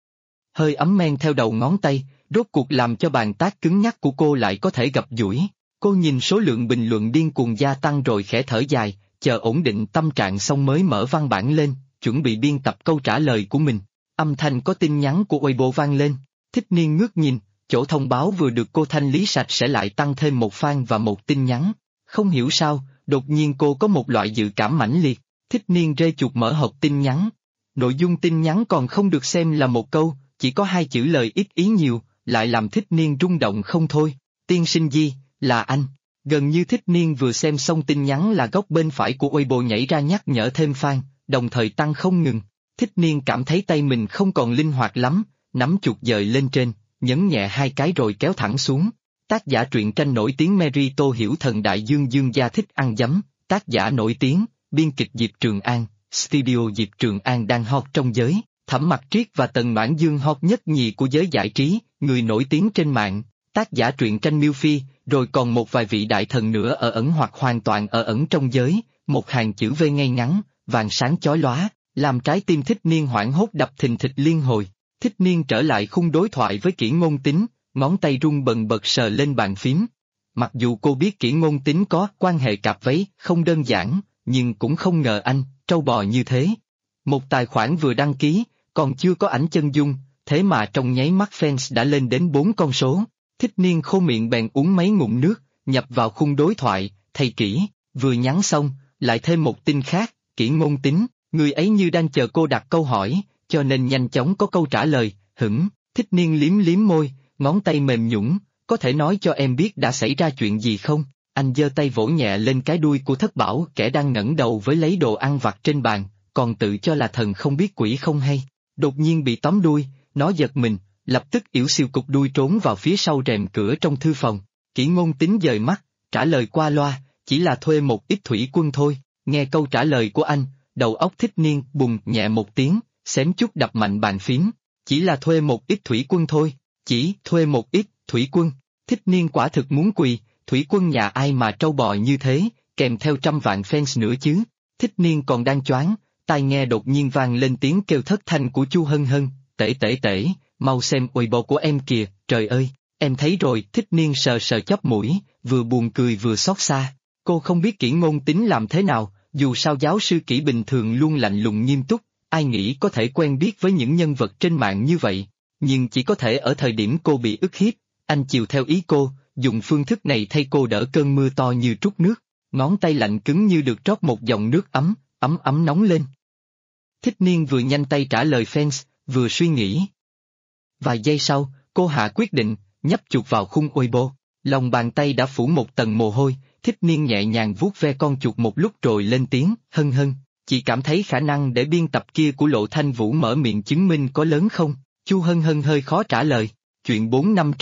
Hơi ấm men theo đầu ngón tay, rốt cuộc làm cho bàn tác cứng nhắc của cô lại có thể gập duỗi. Cô nhìn số lượng bình luận điên cuồng gia tăng rồi khẽ thở dài, chờ ổn định tâm trạng xong mới mở văn bản lên, chuẩn bị biên tập câu trả lời của mình. Âm thanh có tin nhắn của Weibo vang lên. Thích Niên ngước nhìn, chỗ thông báo vừa được cô thanh lý sạch sẽ lại tăng thêm một fan và một tin nhắn. Không hiểu sao, đột nhiên cô có một loại dự cảm mãnh liệt. Thích Niên rê chuột mở hộp tin nhắn. Nội dung tin nhắn còn không được xem là một câu, chỉ có 2 chữ lời ít ý nhiều, lại làm Thích Niên rung động không thôi. Tiên sinh Di, là anh. Gần như Thích Niên vừa xem xong tin nhắn là góc bên phải của Weibo nhảy ra nhắc nhở thêm fan, đồng thời tăng không ngừng. Thích Niên cảm thấy tay mình không còn linh hoạt lắm, nắm chuột dời lên trên, nhấn nhẹ 2 cái rồi kéo thẳng xuống. Tác giả truyện tranh nổi tiếng Mary Tô Hiểu Thần Đại Dương Dương gia thích ăn giấm, tác giả nổi tiếng, biên kịch Diệp Trường An, studio Diệp Trường An đang hot trong giới, Thẩm Mặc Triết và Tần Noãn Dương hot nhất nhì của giới giải trí, người nổi tiếng trên mạng, tác giả truyện tranh Miêu Phi, rồi còn một vài vị đại thần nữa ở ẩn hoặc hoàn toàn ở ẩn trong giới, một hàng chữ V ngay ngắn, vàng sáng chói lóa, làm trái tim Thích Niên hoảng hốt đập thình thịch liên hồi. Thích Niên trở lại khung đối thoại với Kỷ Ngôn Tính, ngón tay run bần bật sờ lên bàn phím. Mặc dù cô biết Kỷ Ngôn Tính có quan hệ cặp váy không đơn giản, nhưng cũng không ngờ anh, trâu bò như thế. Một tài khoản vừa đăng ký, còn chưa có ảnh chân dung, thế mà trong nháy mắt fans đã lên đến 4 con số. Thích Niên khô miệng bèn uống mấy ngụm nước, nhập vào khung đối thoại, thầy Kỷ, vừa nhắn xong, lại thêm một tin khác, Kỷ Ngôn Tính, người ấy như đang chờ cô đặt câu hỏi, cho nên nhanh chóng có câu trả lời, hửng. Thích Niên liếm liếm môi, ngón tay mềm nhũn, có thể nói cho em biết đã xảy ra chuyện gì không? Anh giơ tay vỗ nhẹ lên cái đuôi của Thất Bảo, kẻ đang ngẩng đầu với lấy đồ ăn vặt trên bàn, còn tự cho là thần không biết quỷ không hay. Đột nhiên bị tóm đuôi, nó giật mình, lập tức yểu xìu cục đuôi trốn vào phía sau rèm cửa trong thư phòng. Kỷ Ngôn Tính dời mắt, trả lời qua loa, chỉ là thuê một ít thủy quân thôi. Nghe câu trả lời của anh, đầu óc Thích Niên bùng nhẹ một tiếng, xém chút đập mạnh bàn phím. Chỉ là thuê một ít thủy quân thôi, chỉ thuê một ít thủy quân. Thích Niên quả thực muốn quỳ, thủy quân nhà ai mà trâu bò như thế, kèm theo 100 vạn fans nữa chứ. Thích Niên còn đang choáng, tai nghe đột nhiên vang lên tiếng kêu thất thanh của Chu Hân Hân, tể, mau xem Weibo của em kìa, trời ơi, em thấy rồi. Thích Niên sờ sờ chóp mũi, vừa buồn cười vừa xót xa. Cô không biết Kỷ Ngôn Tính làm thế nào, dù sao giáo sư Kỷ bình thường luôn lạnh lùng nghiêm túc, ai nghĩ có thể quen biết với những nhân vật trên mạng như vậy, nhưng chỉ có thể ở thời điểm cô bị ức hiếp, anh chiều theo ý cô, dùng phương thức này thay cô đỡ cơn mưa to như trút nước, ngón tay lạnh cứng như được trót một dòng nước ấm, ấm nóng lên. Thích Niên vừa nhanh tay trả lời fans, vừa suy nghĩ. Vài giây sau, cô hạ quyết định, nhấp chuột vào khung Weibo, lòng bàn tay đã phủ một tầng mồ hôi. Thích Niên nhẹ nhàng vuốt ve con chuột một lúc rồi lên tiếng, Hân Hân, chị cảm thấy khả năng để biên tập kia của Lộ Thanh Vũ mở miệng chứng minh có lớn không? Chu Hân Hân hơi khó trả lời, chuyện 4 năm trước,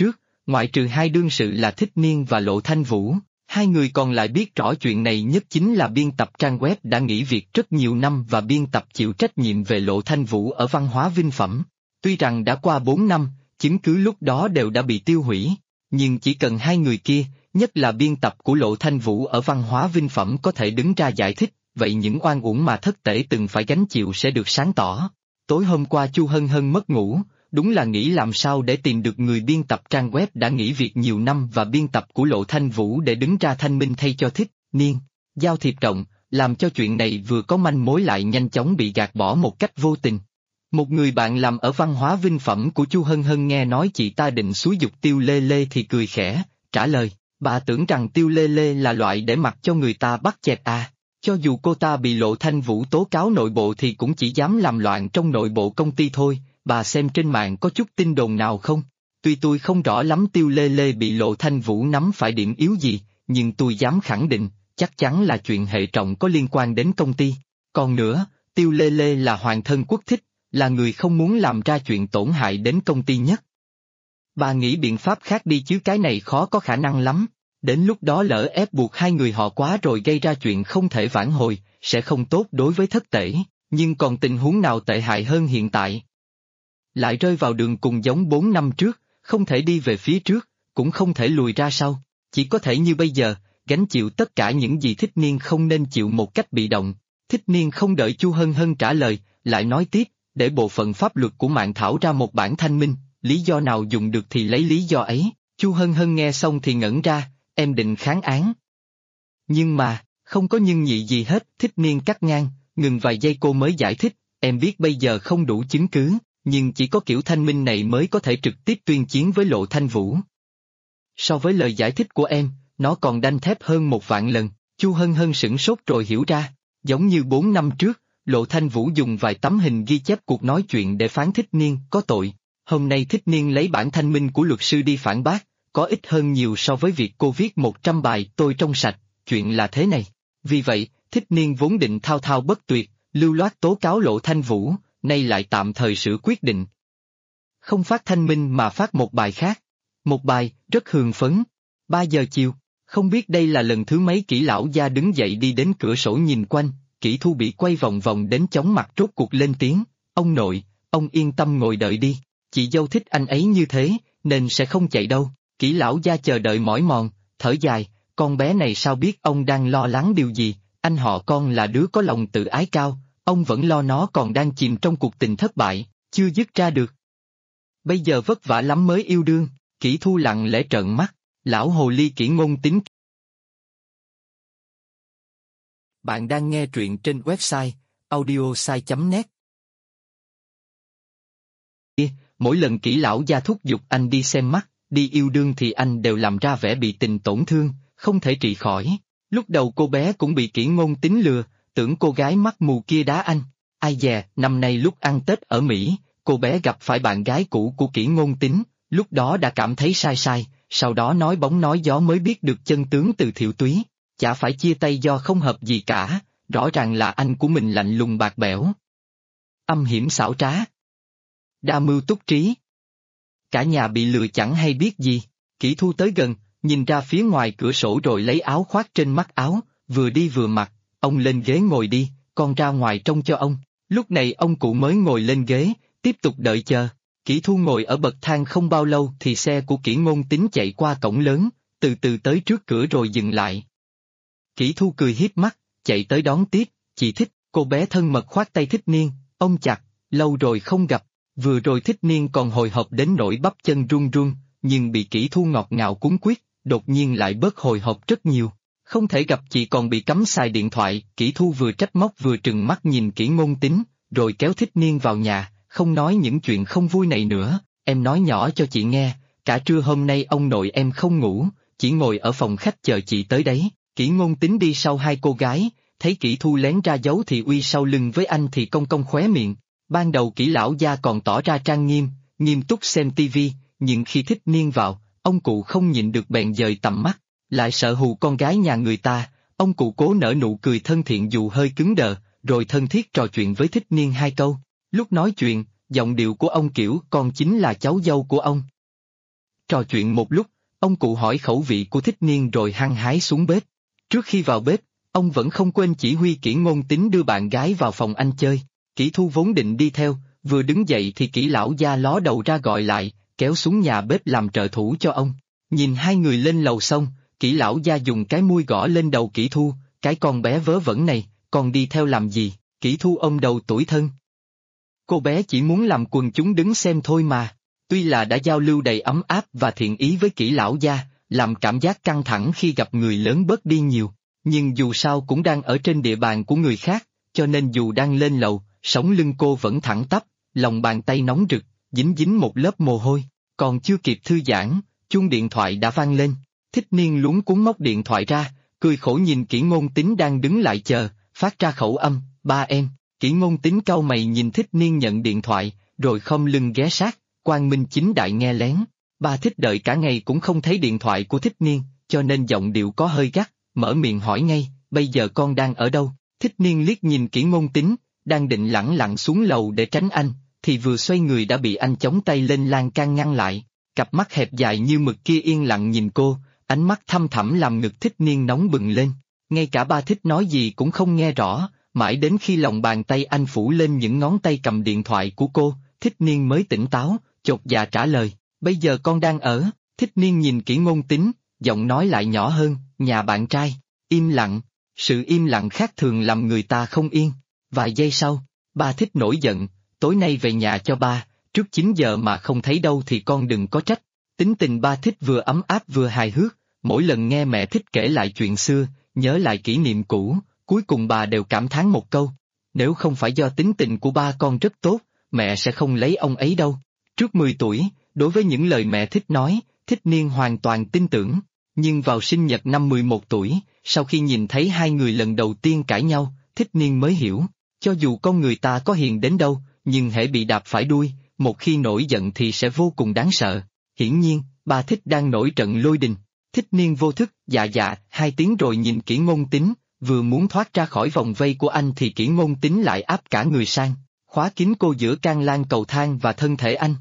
ngoại trừ hai đương sự là Thích Niên và Lộ Thanh Vũ, hai người còn lại biết rõ chuyện này nhất chính là biên tập trang web đã nghỉ việc rất nhiều năm và biên tập chịu trách nhiệm về Lộ Thanh Vũ ở văn hóa vinh phẩm. Tuy rằng đã qua 4 năm, chứng cứ lúc đó đều đã bị tiêu hủy, nhưng chỉ cần hai người kia, nhất là biên tập của Lộ Thanh Vũ ở văn hóa vinh phẩm có thể đứng ra giải thích, vậy những oan uổng mà Thất Tể từng phải gánh chịu sẽ được sáng tỏ. Tối hôm qua Chu Hân Hân mất ngủ, đúng là nghĩ làm sao để tìm được người biên tập trang web đã nghỉ việc nhiều năm và biên tập của Lộ Thanh Vũ để đứng ra thanh minh thay cho Thích Niên. Giao thiệp rộng, làm cho chuyện này vừa có manh mối lại nhanh chóng bị gạt bỏ một cách vô tình. Một người bạn làm ở văn hóa vinh phẩm của Chu Hân Hân nghe nói chị ta định xúi giục Tiêu Lê Lê thì cười khẽ, trả lời, bà tưởng rằng Tiêu Lê Lê là loại để mặc cho người ta bắt chẹt à, cho dù cô ta bị Lộ Thanh Vũ tố cáo nội bộ thì cũng chỉ dám làm loạn trong nội bộ công ty thôi, bà xem trên mạng có chút tin đồn nào không? Tuy tôi không rõ lắm Tiêu Lê Lê bị Lộ Thanh Vũ nắm phải điểm yếu gì, nhưng tôi dám khẳng định, chắc chắn là chuyện hệ trọng có liên quan đến công ty. Còn nữa, Tiêu Lê Lê là hoàng thân quốc thích, là người không muốn làm ra chuyện tổn hại đến công ty nhất. Bà nghĩ biện pháp khác đi chứ cái này khó có khả năng lắm, đến lúc đó lỡ ép buộc hai người họ quá rồi gây ra chuyện không thể vãn hồi, sẽ không tốt đối với Thất Tể, nhưng còn tình huống nào tệ hại hơn hiện tại? Lại rơi vào đường cùng giống 4 năm trước, không thể đi về phía trước, cũng không thể lùi ra sau, chỉ có thể như bây giờ, gánh chịu tất cả những gì Thích Niên không nên chịu một cách bị động. Thích Niên không đợi Chu Hân Hân trả lời, lại nói tiếp, để bộ phận pháp luật của Mạn thảo ra một bản thanh minh, lý do nào dùng được thì lấy lý do ấy. Chu Hân Hân nghe xong thì ngẩn ra, em định kháng án. Nhưng mà, không có nhưng nhị gì hết, Thích Niên cắt ngang, ngừng vài giây cô mới giải thích, em biết bây giờ không đủ chứng cứ, nhưng chỉ có kiểu thanh minh này mới có thể trực tiếp tuyên chiến với Lộ Thanh Vũ. So với lời giải thích của em, nó còn đanh thép hơn 1.000.000 lần, Chu Hân Hân sửng sốt rồi hiểu ra, giống như 4 năm trước, Lộ Thanh Vũ dùng vài tấm hình ghi chép cuộc nói chuyện để phán Thích Niên có tội, hôm nay Thích Niên lấy bản thanh minh của luật sư đi phản bác, có ít hơn nhiều so với việc cô viết 100 bài tôi trong sạch, chuyện là thế này. Vì vậy, Thích Niên vốn định thao thao bất tuyệt, lưu loát tố cáo Lộ Thanh Vũ, nay lại tạm thời sửa quyết định. Không phát thanh minh mà phát một bài khác. Một bài, rất hưng phấn. 3 giờ chiều, không biết đây là lần thứ mấy Kỷ lão gia đứng dậy đi đến cửa sổ nhìn quanh, Kỷ Thu bị quay vòng vòng đến chóng mặt rốt cuộc lên tiếng, ông nội, ông yên tâm ngồi đợi đi, chị dâu thích anh ấy như thế, nên sẽ không chạy đâu. Kỷ lão gia chờ đợi mỏi mòn, thở dài, con bé này sao biết ông đang lo lắng điều gì, anh họ con là đứa có lòng tự ái cao, ông vẫn lo nó còn đang chìm trong cuộc tình thất bại, chưa dứt ra được. Bây giờ vất vả lắm mới yêu đương, Kỷ Thu lặng lẽ trợn mắt, lão hồ ly Kỷ Ngôn Tính. Bạn đang nghe truyện trên website audiosai.net. Mỗi lần Kỷ lão gia thúc giục anh đi xem mắt, đi yêu đương thì anh đều làm ra vẻ bị tình tổn thương, không thể trị khỏi. Lúc đầu cô bé cũng bị Kỷ Ngôn Tính lừa, tưởng cô gái mắt mù kia đá anh. Ai dè, năm nay lúc ăn Tết ở Mỹ, cô bé gặp phải bạn gái cũ của Kỷ Ngôn Tính, lúc đó đã cảm thấy sai sai, sau đó nói bóng nói gió mới biết được chân tướng từ Thiệu Túy. Chả phải chia tay do không hợp gì cả, rõ ràng là anh của mình lạnh lùng bạc bẽo. Âm hiểm xảo trá. Đa mưu túc trí. Cả nhà bị lừa chẳng hay biết gì. Kỷ Thu tới gần, nhìn ra phía ngoài cửa sổ rồi lấy áo khoác trên mắt áo, vừa đi vừa mặc, ông lên ghế ngồi đi, con ra ngoài trông cho ông. Lúc này ông cụ mới ngồi lên ghế, tiếp tục đợi chờ. Kỷ Thu ngồi ở bậc thang không bao lâu thì xe của Kỷ Ngôn Tính chạy qua cổng lớn, từ từ tới trước cửa rồi dừng lại. Kỷ Thu cười hiếp mắt, chạy tới đón tiếp, chị Thích, cô bé thân mật khoác tay Thích Niên, ông chặt, lâu rồi không gặp, vừa rồi Thích Niên còn hồi hộp đến nỗi bắp chân run run, nhưng bị Kỷ Thu ngọt ngào cuốn quyết, đột nhiên lại bớt hồi hộp rất nhiều. Không thể gặp chị còn bị cấm xài điện thoại, Kỷ Thu vừa trách móc vừa trừng mắt nhìn Kỷ Ngôn Tính, rồi kéo Thích Niên vào nhà, không nói những chuyện không vui này nữa, em nói nhỏ cho chị nghe, cả trưa hôm nay ông nội em không ngủ, chỉ ngồi ở phòng khách chờ chị tới đấy. Kỷ Ngôn Tính đi sau hai cô gái, thấy Kỷ Thu lén ra giấu thì uy sau lưng với anh thì cong cong khóe miệng. Ban đầu Kỷ lão gia còn tỏ ra trang nghiêm, nghiêm túc xem tivi, nhưng khi Thích Niên vào, ông cụ không nhịn được bèn dời tầm mắt, lại sợ hù con gái nhà người ta, ông cụ cố nở nụ cười thân thiện dù hơi cứng đờ, rồi thân thiết trò chuyện với Thích Niên 2 câu. Lúc nói chuyện, giọng điệu của ông kiểu con chính là cháu dâu của ông. trò chuyện một lúc, ông cụ hỏi khẩu vị của Thích Niên rồi hăng hái xuống bếp. Trước khi vào bếp, ông vẫn không quên chỉ huy Kỷ Ngôn Tính đưa bạn gái vào phòng anh chơi. Kỷ Thu vốn định đi theo, vừa đứng dậy thì Kỷ lão gia ló đầu ra gọi lại, kéo xuống nhà bếp làm trợ thủ cho ông. Nhìn hai người lên lầu xong, Kỷ lão gia dùng cái muôi gõ lên đầu Kỷ Thu, cái con bé vớ vẩn này, còn đi theo làm gì? Kỷ Thu ôm đầu tủi thân. Cô bé chỉ muốn làm quần chúng đứng xem thôi mà. Tuy là đã giao lưu đầy ấm áp và thiện ý với Kỷ lão gia, làm cảm giác căng thẳng khi gặp người lớn bớt đi nhiều, nhưng dù sao cũng đang ở trên địa bàn của người khác, cho nên dù đang lên lầu, sống lưng cô vẫn thẳng tắp, lòng bàn tay nóng rực, dính dính một lớp mồ hôi, còn chưa kịp thư giãn, chuông điện thoại đã vang lên. Thích Niên luống cuống móc điện thoại ra, cười khổ nhìn Kỷ Ngôn Tính đang đứng lại chờ, phát ra khẩu âm, ba em. Kỷ Ngôn Tính cau mày nhìn Thích Niên nhận điện thoại, rồi khom lưng ghé sát, quang minh chính đại nghe lén. Ba Thích đợi cả ngày cũng không thấy điện thoại của Thích Niên, cho nên giọng điệu có hơi gắt, mở miệng hỏi ngay, bây giờ con đang ở đâu? Thích Niên liếc nhìn Kỷ Ngôn Tính, đang định lẳng lặng xuống lầu để tránh anh, thì vừa xoay người đã bị anh chống tay lên lan can ngăn lại. Cặp mắt hẹp dài như mực kia yên lặng nhìn cô, ánh mắt thăm thẳm làm ngực Thích Niên nóng bừng lên. Ngay cả ba Thích nói gì cũng không nghe rõ, mãi đến khi lòng bàn tay anh phủ lên những ngón tay cầm điện thoại của cô, Thích Niên mới tỉnh táo, chột dạ trả lời, bây giờ con đang ở. Thích Niên nhìn Kỷ Ngôn Tính, giọng nói lại nhỏ hơn, nhà bạn trai. Im lặng, sự im lặng khác thường làm người ta không yên. Vài giây sau, ba Thích nổi giận, tối nay về nhà cho ba, trước 9 giờ mà không thấy đâu thì con đừng có trách. Tính tình ba Thích vừa ấm áp vừa hài hước, mỗi lần nghe mẹ Thích kể lại chuyện xưa, nhớ lại kỷ niệm cũ, cuối cùng bà đều cảm thán một câu, nếu không phải do tính tình của ba con rất tốt, mẹ sẽ không lấy ông ấy đâu. Trước 10 tuổi, đối với những lời mẹ Thích nói, Thích Niên hoàn toàn tin tưởng, nhưng vào sinh nhật năm 11 tuổi, sau khi nhìn thấy hai người lần đầu tiên cãi nhau, Thích Niên mới hiểu, cho dù con người ta có hiền đến đâu, nhưng hễ bị đạp phải đuôi, một khi nổi giận thì sẽ vô cùng đáng sợ. Hiển nhiên, ba Thích đang nổi trận lôi đình. Thích Niên vô thức, dạ dạ, 2 tiếng rồi nhìn Kỷ Ngôn Tính, vừa muốn thoát ra khỏi vòng vây của anh thì Kỷ Ngôn Tính lại áp cả người sang, khóa kín cô giữa can lan cầu thang và thân thể anh.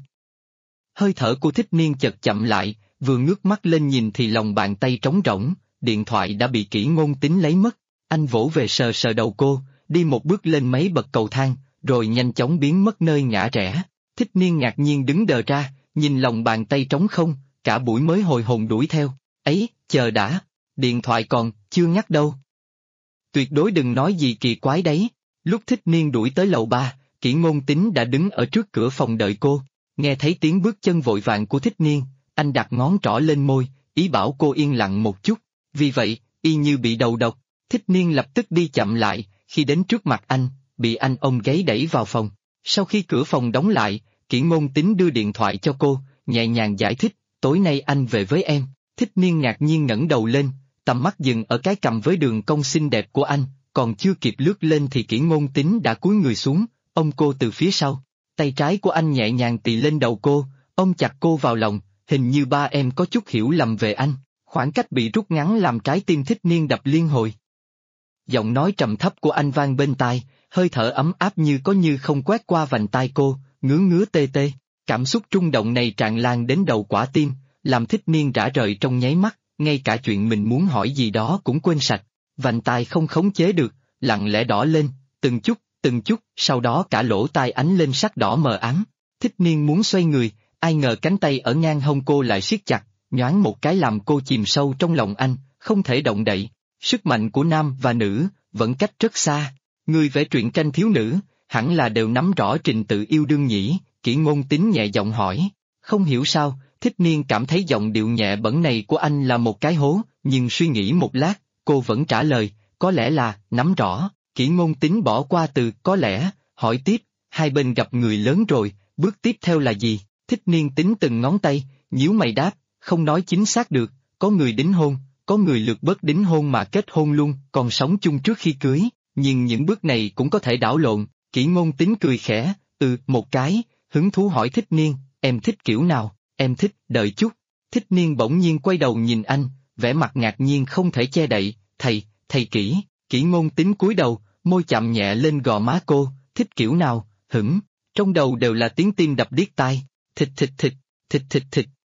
Hơi thở của Thích Niên chợt chậm lại, vừa ngước mắt lên nhìn thì lòng bàn tay trống rỗng, điện thoại đã bị Kỷ Ngôn Tính lấy mất. Anh vỗ về sờ sờ đầu cô, đi một bước lên mấy bậc cầu thang, rồi nhanh chóng biến mất nơi ngã rẽ. Thích Niên ngạc nhiên đứng đờ ra, nhìn lòng bàn tay trống không, cả buổi mới hồi hồn đuổi theo. Ấy, chờ đã, điện thoại còn, chưa ngắt đâu. Tuyệt đối đừng nói gì kỳ quái đấy. Lúc Thích Niên đuổi tới lầu 3, Kỷ Ngôn Tính đã đứng ở trước cửa phòng đợi cô. Nghe thấy tiếng bước chân vội vàng của Thích Niên, anh đặt ngón trỏ lên môi, ý bảo cô yên lặng một chút. Vì vậy, y như bị đầu độc, Thích Niên lập tức đi chậm lại, khi đến trước mặt anh, bị anh ôm gáy đẩy vào phòng. Sau khi cửa phòng đóng lại, Kỷ Ngôn Tính đưa điện thoại cho cô, nhẹ nhàng giải thích, tối nay anh về với em. Thích Niên ngạc nhiên ngẩng đầu lên, tầm mắt dừng ở cái cằm với đường cong xinh đẹp của anh, còn chưa kịp lướt lên thì Kỷ Ngôn Tính đã cúi người xuống, ôm cô từ phía sau. Tay trái của anh nhẹ nhàng tì lên đầu cô, ôm chặt cô vào lòng, hình như ba em có chút hiểu lầm về anh. Khoảng cách bị rút ngắn làm trái tim Thích Niên đập liên hồi. Giọng nói trầm thấp của anh vang bên tai, hơi thở ấm áp như có như không quét qua vành tai cô, ngứa ngứa tê tê. Cảm xúc trung động này tràn lan đến đầu quả tim, làm Thích Niên rã rời trong nháy mắt, ngay cả chuyện mình muốn hỏi gì đó cũng quên sạch. Vành tai không khống chế được, lặng lẽ đỏ lên, từng chút, sau đó cả lỗ tai ánh lên sắc đỏ mờ ám. Thích Niên muốn xoay người, ai ngờ cánh tay ở ngang hông cô lại siết chặt, nhoáng một cái làm cô chìm sâu trong lòng anh, không thể động đậy. Sức mạnh của nam và nữ vẫn cách rất xa. Người vẽ truyện tranh thiếu nữ hẳn là đều nắm rõ trình tự yêu đương nhỉ? Kỷ Ngôn Tính nhẹ giọng hỏi. Không hiểu sao, Thích Niên cảm thấy giọng điệu nhẹ bẫng này của anh là một cái hố, nhưng suy nghĩ một lát, cô vẫn trả lời, có lẽ là nắm rõ. Kỷ Ngôn Tính bỏ qua từ có lẽ, hỏi tiếp, hai bên gặp người lớn rồi, bước tiếp theo là gì? Thích Niên tính từng ngón tay, nhíu mày đáp, không nói chính xác được, có người đính hôn, có người lược bớt đính hôn mà kết hôn luôn, còn sống chung trước khi cưới, nhưng những bước này cũng có thể đảo lộn. Kỷ Ngôn Tính cười khẽ, một cái, hứng thú hỏi Thích Niên, em thích kiểu nào? Em thích, đợi chút. Thích Niên bỗng nhiên quay đầu nhìn anh, vẻ mặt ngạc nhiên không thể che đậy, thầy Kỷ. Kỷ Ngôn Tính cúi đầu, môi chạm nhẹ lên gò má cô, thích kiểu nào, trong đầu đều là tiếng tim đập điếc tai, thịt.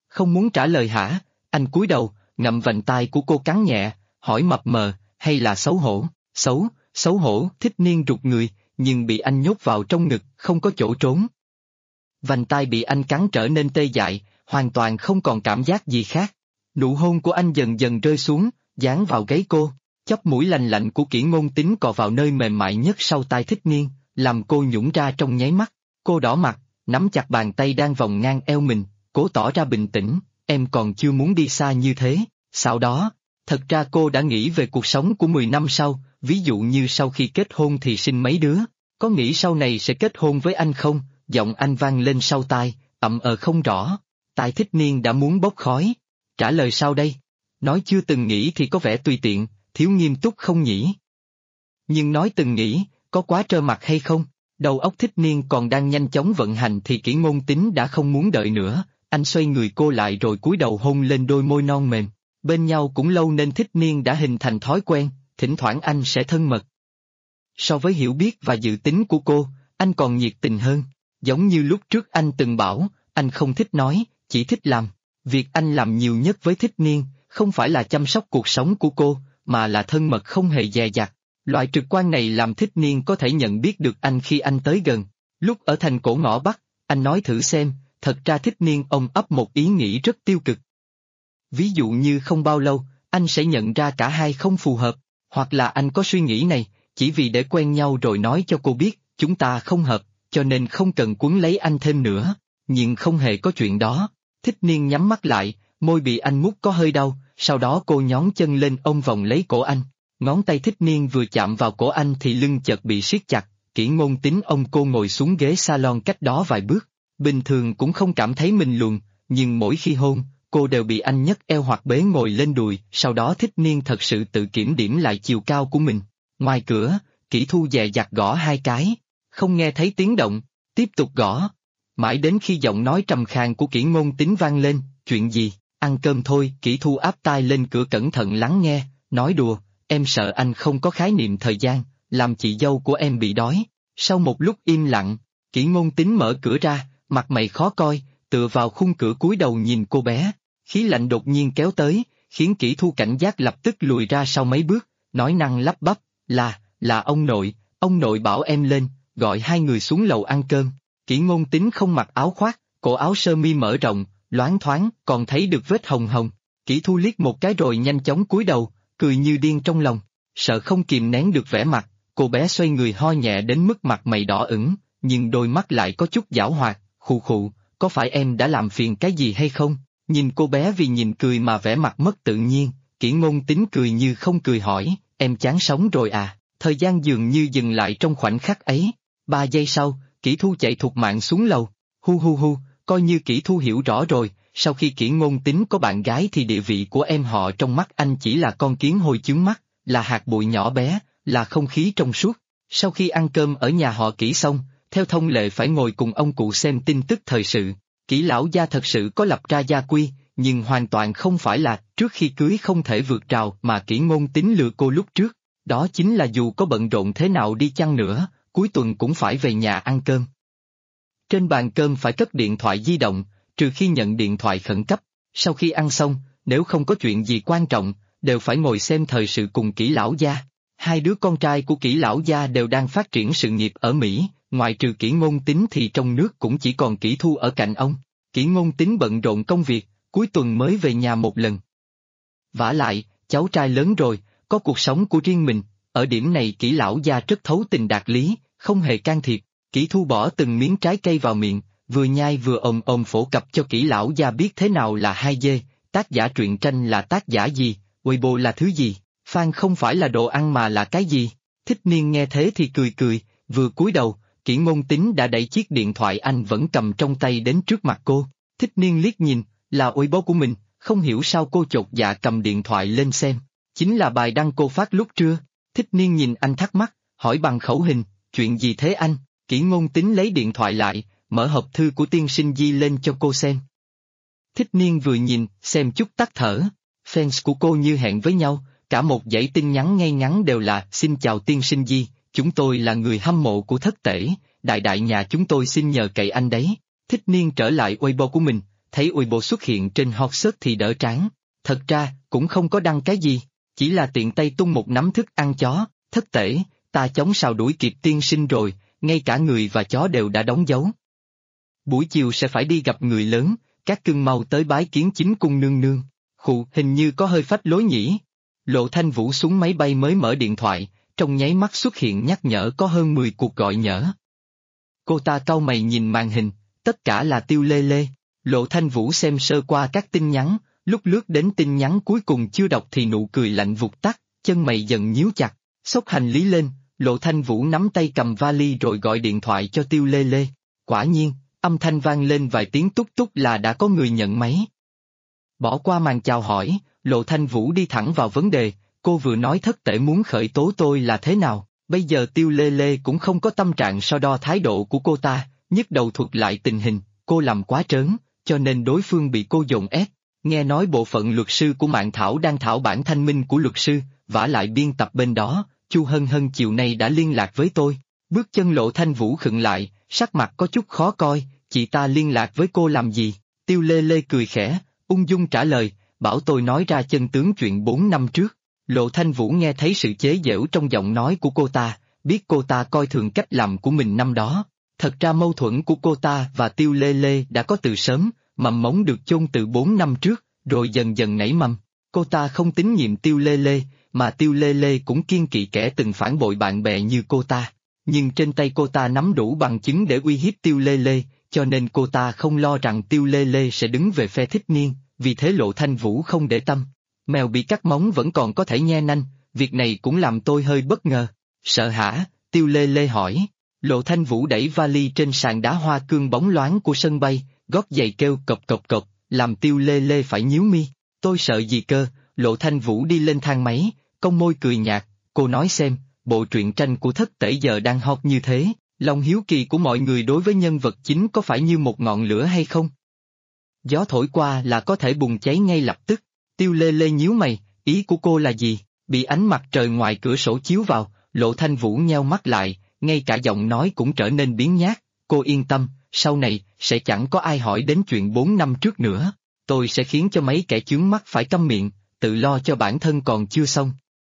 Không muốn trả lời hả? Anh cúi đầu, ngậm vành tai của cô cắn nhẹ, hỏi mập mờ, hay là xấu hổ? Xấu hổ, Thích Niên rụt người, nhưng bị anh nhốt vào trong ngực, không có chỗ trốn. Vành tai bị anh cắn trở nên tê dại, hoàn toàn không còn cảm giác gì khác. Nụ hôn của anh dần dần rơi xuống, dán vào gáy cô, chóp mũi lành lạnh của Kỷ Ngôn Tính cọ vào nơi mềm mại nhất sau tai Thích Niên, làm cô nhũn ra trong nháy mắt. Cô đỏ mặt, nắm chặt bàn tay đang vòng ngang eo mình, cố tỏ ra bình tĩnh, em còn chưa muốn đi xa như thế. Sau đó, thật ra cô đã nghĩ về cuộc sống của 10 năm sau, ví dụ như sau khi kết hôn thì sinh mấy đứa, có nghĩ sau này sẽ kết hôn với anh không? Giọng anh vang lên sau tai, không rõ. Tai Thích Niên đã muốn bốc khói. Trả lời sao đây? Nói chưa từng nghĩ thì có vẻ tùy tiện, thiếu nghiêm túc không nhỉ? Nhưng nói từng nghĩ, có quá trơ mặt hay không? Đầu óc Thích Niên còn đang nhanh chóng vận hành thì Kỷ Ngôn Tính đã không muốn đợi nữa, anh xoay người cô lại rồi cúi đầu hôn lên đôi môi non mềm. Bên nhau cũng lâu nên Thích Niên đã hình thành thói quen, thỉnh thoảng anh sẽ thân mật. So với hiểu biết và dự tính của cô, anh còn nhiệt tình hơn, giống như lúc trước anh từng bảo, anh không thích nói, chỉ thích làm. Việc anh làm nhiều nhất với Thích Niên, không phải là chăm sóc cuộc sống của cô, mà là thân mật không hề dè dặt. Loại trực quan này làm Thích Niên có thể nhận biết được anh khi anh tới gần. Lúc ở thành cổ ngõ Bắc, anh nói thử xem, thật ra Thích Niên ấp một ý nghĩ rất tiêu cực. Ví dụ như không bao lâu, anh sẽ nhận ra cả hai không phù hợp, hoặc là anh có suy nghĩ này, chỉ vì để quen nhau rồi nói cho cô biết, chúng ta không hợp, cho nên không cần cuốn lấy anh thêm nữa, nhưng không hề có chuyện đó. Thích Niên nhắm mắt lại, môi bị anh mút có hơi đau, sau đó cô nhón chân lên ôm vòng lấy cổ anh. Ngón tay Thích Niên vừa chạm vào cổ anh thì lưng chợt bị siết chặt, Kỷ Ngôn Tính cô ngồi xuống ghế salon cách đó vài bước. Bình thường cũng không cảm thấy mình luồn, nhưng mỗi khi hôn, cô đều bị anh nhấc eo hoặc bế ngồi lên đùi, sau đó Thích Niên thật sự tự kiểm điểm lại chiều cao của mình. Ngoài cửa, Kỷ Thu dè dặt gõ 2 cái, không nghe thấy tiếng động, tiếp tục gõ. Mãi đến khi giọng nói trầm khàn của Kỷ Ngôn Tính vang lên, chuyện gì, ăn cơm thôi. Kỷ Thu áp tai lên cửa cẩn thận lắng nghe, nói đùa, em sợ anh không có khái niệm thời gian, làm chị dâu của em bị đói. Sau một lúc im lặng, Kỷ Ngôn Tính mở cửa ra, mặt mày khó coi, tựa vào khung cửa cúi đầu nhìn cô bé. Khí lạnh đột nhiên kéo tới, khiến Kỷ Thu cảnh giác lập tức lùi ra sau mấy bước, nói năng lắp bắp, là ông nội bảo em lên, gọi 2 người xuống lầu ăn cơm. Kỷ Ngôn Tính không mặc áo khoác, cổ áo sơ mi mở rộng, loáng thoáng, còn thấy được vết hồng hồng. Kỷ Thu liếc một cái rồi nhanh chóng cúi đầu, cười như điên trong lòng, sợ không kìm nén được vẻ mặt, cô bé xoay người ho nhẹ đến mức mặt mày đỏ ửng, nhưng đôi mắt lại có chút giảo hoạt, khụ khụ, có phải em đã làm phiền cái gì hay không? Nhìn cô bé vì nhìn cười mà vẻ mặt mất tự nhiên, Kỷ Ngôn Tính cười như không cười hỏi, em chán sống rồi à? Thời gian dường như dừng lại trong khoảnh khắc ấy. 3 giây sau, Kỷ Thu chạy thục mạng xuống lầu. Hu, coi như Kỷ Thu hiểu rõ rồi, sau khi Kỷ Ngôn Tính có bạn gái thì địa vị của em họ trong mắt anh chỉ là con kiến hôi chướng mắt, là hạt bụi nhỏ bé, là không khí trong suốt. Sau khi ăn cơm ở nhà họ Kỷ xong, theo thông lệ phải ngồi cùng ông cụ xem tin tức thời sự. Kỷ lão gia thật sự có lập ra gia quy, nhưng hoàn toàn không phải là trước khi cưới không thể vượt rào mà Kỷ Ngôn Tính lừa cô lúc trước. Đó chính là dù có bận rộn thế nào đi chăng nữa, cuối tuần cũng phải về nhà ăn cơm. Trên bàn cơm phải cất điện thoại di động, trừ khi nhận điện thoại khẩn cấp. Sau khi ăn xong, nếu không có chuyện gì quan trọng, đều phải ngồi xem thời sự cùng Kỷ lão gia. 2 đứa con trai của Kỷ lão gia đều đang phát triển sự nghiệp ở Mỹ, ngoại trừ Kỷ Ngôn Tính thì trong nước cũng chỉ còn Kỷ Thu ở cạnh ông. Kỷ Ngôn Tính bận rộn công việc, cuối tuần mới về nhà một lần. Vả lại, cháu trai lớn rồi, có cuộc sống của riêng mình, ở điểm này Kỷ lão gia rất thấu tình đạt lý, không hề can thiệp. Kỷ Thu bỏ từng miếng trái cây vào miệng, vừa nhai vừa ồm phổ cập cho Kỷ lão gia biết thế nào là 2G, tác giả truyện tranh là tác giả gì, Weibo là thứ gì, fan không phải là đồ ăn mà là cái gì. Thích Niên nghe thế thì cười, vừa cúi đầu, Kỷ Ngôn Tính đã đẩy chiếc điện thoại anh vẫn cầm trong tay đến trước mặt cô. Thích Niên liếc nhìn, là Weibo của mình, không hiểu sao cô chột dạ cầm điện thoại lên xem. Chính là bài đăng cô phát lúc trưa. Thích Niên nhìn anh thắc mắc, hỏi bằng khẩu hình, chuyện gì thế anh? Kỷ Ngôn Tính lấy điện thoại lại, mở hộp thư của tiên sinh Di lên cho cô xem. Thích Niên vừa nhìn, xem chút tắt thở. Fans của cô như hẹn với nhau, cả một dãy tin nhắn ngay ngắn đều là xin chào tiên sinh Di, chúng tôi là người hâm mộ của Thất Tể, đại nhà chúng tôi xin nhờ cậy anh đấy. Thích Niên trở lại Weibo của mình, thấy Weibo xuất hiện trên hot search thì đỡ trán. Thật ra, cũng không có đăng cái gì, chỉ là tiện tay tung một nắm thức ăn chó. Thất tể, ta chống sao đuổi kịp tiên sinh rồi, ngay cả người và chó đều đã đóng dấu. Buổi chiều sẽ phải đi gặp người lớn, các cưng mau tới bái kiến chính cung nương nương. Khụ, hình như có hơi phách lối nhỉ. Lộ Thanh Vũ xuống máy bay mới mở điện thoại, trong nháy mắt xuất hiện nhắc nhở có hơn 10 cuộc gọi nhỡ. Cô ta cau mày nhìn màn hình, tất cả là Tiêu Lê Lê. Lộ Thanh Vũ xem sơ qua các tin nhắn, lúc lướt đến tin nhắn cuối cùng chưa đọc thì nụ cười lạnh vụt tắt, chân mày dần nhíu chặt, xốc hành lý lên, Lộ Thanh Vũ nắm tay cầm vali rồi gọi điện thoại cho Tiêu Lê Lê. Quả nhiên, âm thanh vang lên vài tiếng túc túc là đã có người nhận máy. Bỏ qua màn chào hỏi, Lộ Thanh Vũ đi thẳng vào vấn đề, cô vừa nói thất tể muốn khởi tố tôi là thế nào, bây giờ Tiêu Lê Lê cũng không có tâm trạng so đo thái độ của cô ta, nhức đầu thuật lại tình hình, cô làm quá trớn, cho nên đối phương bị cô dồn ép. Nghe nói bộ phận luật sư của Mạn Thảo đang thảo bản thanh minh của luật sư, vả lại biên tập bên đó, Chu Hân Hân chiều nay đã liên lạc với tôi. Bước chân Lộ Thanh Vũ khựng lại, sắc mặt có chút khó coi, chị ta liên lạc với cô làm gì? Tiêu Lê Lê cười khẽ, ung dung trả lời, bảo tôi nói ra chân tướng chuyện 4 năm trước. Lộ Thanh Vũ nghe thấy sự chế giễu trong giọng nói của cô ta, biết cô ta coi thường cách làm của mình năm đó. Thật ra mâu thuẫn của cô ta và Tiêu Lê Lê đã có từ sớm, mầm mống được chôn từ 4 năm trước, rồi dần dần nảy mầm. Cô ta không tín nhiệm Tiêu Lê Lê, mà Tiêu Lê Lê cũng kiêng kỵ kẻ từng phản bội bạn bè như cô ta. Nhưng trên tay cô ta nắm đủ bằng chứng để uy hiếp Tiêu Lê Lê, cho nên cô ta không lo rằng Tiêu Lê Lê sẽ đứng về phe Thích Niên, vì thế Lộ Thanh Vũ không để tâm. Mèo bị cắt móng vẫn còn có thể nhe nanh, việc này cũng làm tôi hơi bất ngờ. Sợ hả? Tiêu Lê Lê hỏi. Lộ Thanh Vũ đẩy vali trên sàn đá hoa cương bóng loáng của sân bay, gót giày kêu cộc cộc cộc, làm Tiêu Lê Lê phải nhíu mi. Tôi sợ gì cơ? Lộ Thanh Vũ đi lên thang máy, cong môi cười nhạt, cô nói xem, bộ truyện tranh của thất tể giờ đang hot như thế, lòng hiếu kỳ của mọi người đối với nhân vật chính có phải như một ngọn lửa hay không? Gió thổi qua là có thể bùng cháy ngay lập tức. Tiêu Lê Lê nhíu mày, ý của cô là gì? Bị ánh mặt trời ngoài cửa sổ chiếu vào, Lộ Thanh Vũ nheo mắt lại, ngay cả giọng nói cũng trở nên biếng nhác. Cô yên tâm, sau này sẽ chẳng có ai hỏi đến chuyện 4 năm trước nữa. Tôi sẽ khiến cho mấy kẻ chướng mắt phải câm miệng, tự lo cho bản thân còn chưa xong.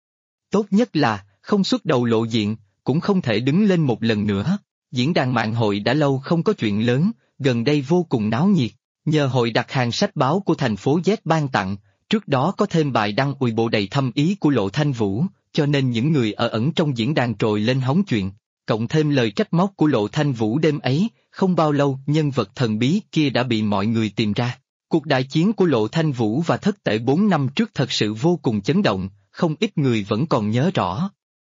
Tốt nhất là không xuất đầu lộ diện, cũng không thể đứng lên một lần nữa. Diễn đàn mạng hội đã lâu không có chuyện lớn, gần đây vô cùng náo nhiệt. Nhờ hội đặt hàng sách báo của thành phố Z ban tặng, trước đó có thêm bài đăng Weibo đầy thâm ý của Lộ Thanh Vũ, cho nên những người ở ẩn trong diễn đàn trồi lên hóng chuyện. Cộng thêm lời trách móc của Lộ Thanh Vũ đêm ấy, không bao lâu nhân vật thần bí kia đã bị mọi người tìm ra. Cuộc đại chiến của Lộ Thanh Vũ và thất tể 4 năm trước thật sự vô cùng chấn động, không ít người vẫn còn nhớ rõ.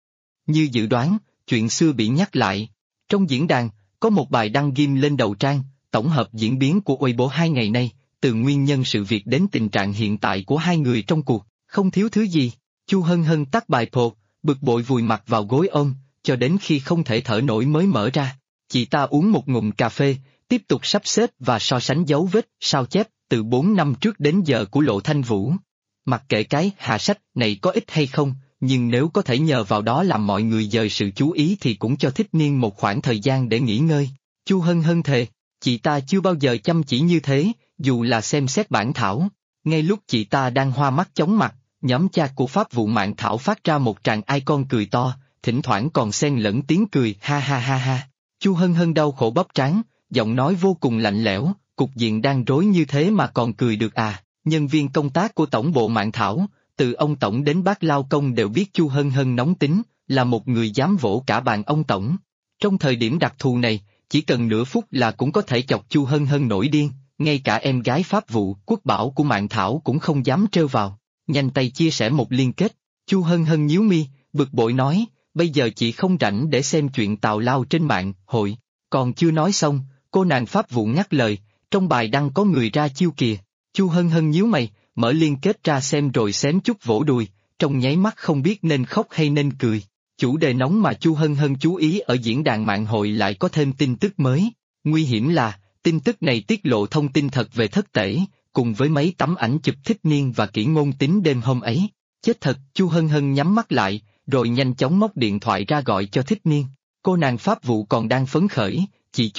Như dự đoán, chuyện xưa bị nhắc lại. Trong diễn đàn, có một bài đăng ghim lên đầu trang, tổng hợp diễn biến của Weibo 2 ngày nay, từ nguyên nhân sự việc đến tình trạng hiện tại của hai người trong cuộc, không thiếu thứ gì. Chu Hân Hân tắt bài phột, bực bội vùi mặt vào gối ôm, cho đến khi không thể thở nổi mới mở ra. Chị ta uống một ngụm cà phê, tiếp tục sắp xếp và so sánh dấu vết, sao chép, từ 4 năm trước đến giờ của Lộ Thanh Vũ. Mặc kệ cái hạ sách này có ích hay không, nhưng nếu có thể nhờ vào đó làm mọi người dời sự chú ý thì cũng cho Thích Niên một khoảng thời gian để nghỉ ngơi. Chu Hân Hân thề, chị ta chưa bao giờ chăm chỉ như thế, dù là xem xét bản thảo. Ngay lúc chị ta đang hoa mắt chóng mặt, nhóm chat của pháp vụ Mạn Thảo phát ra một tràng icon cười to, thỉnh thoảng còn xen lẫn tiếng cười ha ha ha ha. Chu Hân Hân đau khổ bóp trán, giọng nói vô cùng lạnh lẽo, cục diện đang rối như thế mà còn cười được à? Nhân viên công tác của tổng bộ Mạn Thảo, từ ông tổng đến bác lao công đều biết Chu Hân Hân nóng tính, là một người dám vỗ cả bàn ông tổng. Trong thời điểm đặc thù này, chỉ cần nửa phút là cũng có thể chọc Chu Hân Hân nổi điên, ngay cả em gái pháp vụ Quốc Bảo của Mạn Thảo cũng không dám trêu vào. Nhanh tay chia sẻ một liên kết, Chu Hân Hân nhíu mi, bực bội nói, bây giờ chị không rảnh để xem chuyện tào lao trên mạng hội. Còn chưa nói xong, cô nàng pháp vụ ngắt lời, trong bài đăng có người ra chiêu kìa. Chu Hân Hân nhíu mày, mở liên kết ra xem rồi xém chút vỗ đùi, trong nháy mắt không biết nên khóc hay nên cười. Chủ đề nóng mà Chu Hân Hân chú ý ở diễn đàn mạng hội lại có thêm tin tức mới. Nguy hiểm là, tin tức này tiết lộ thông tin thật về thất tể, cùng với mấy tấm ảnh chụp Thích Niên và Kỷ Ngôn Tín đêm hôm ấy. Chết thật, Chu Hân Hân nhắm mắt lại, rồi nhanh chóng móc điện thoại ra gọi cho Thích Niên. Cô nàng pháp vụ còn đang phấn khởi, chị Chu,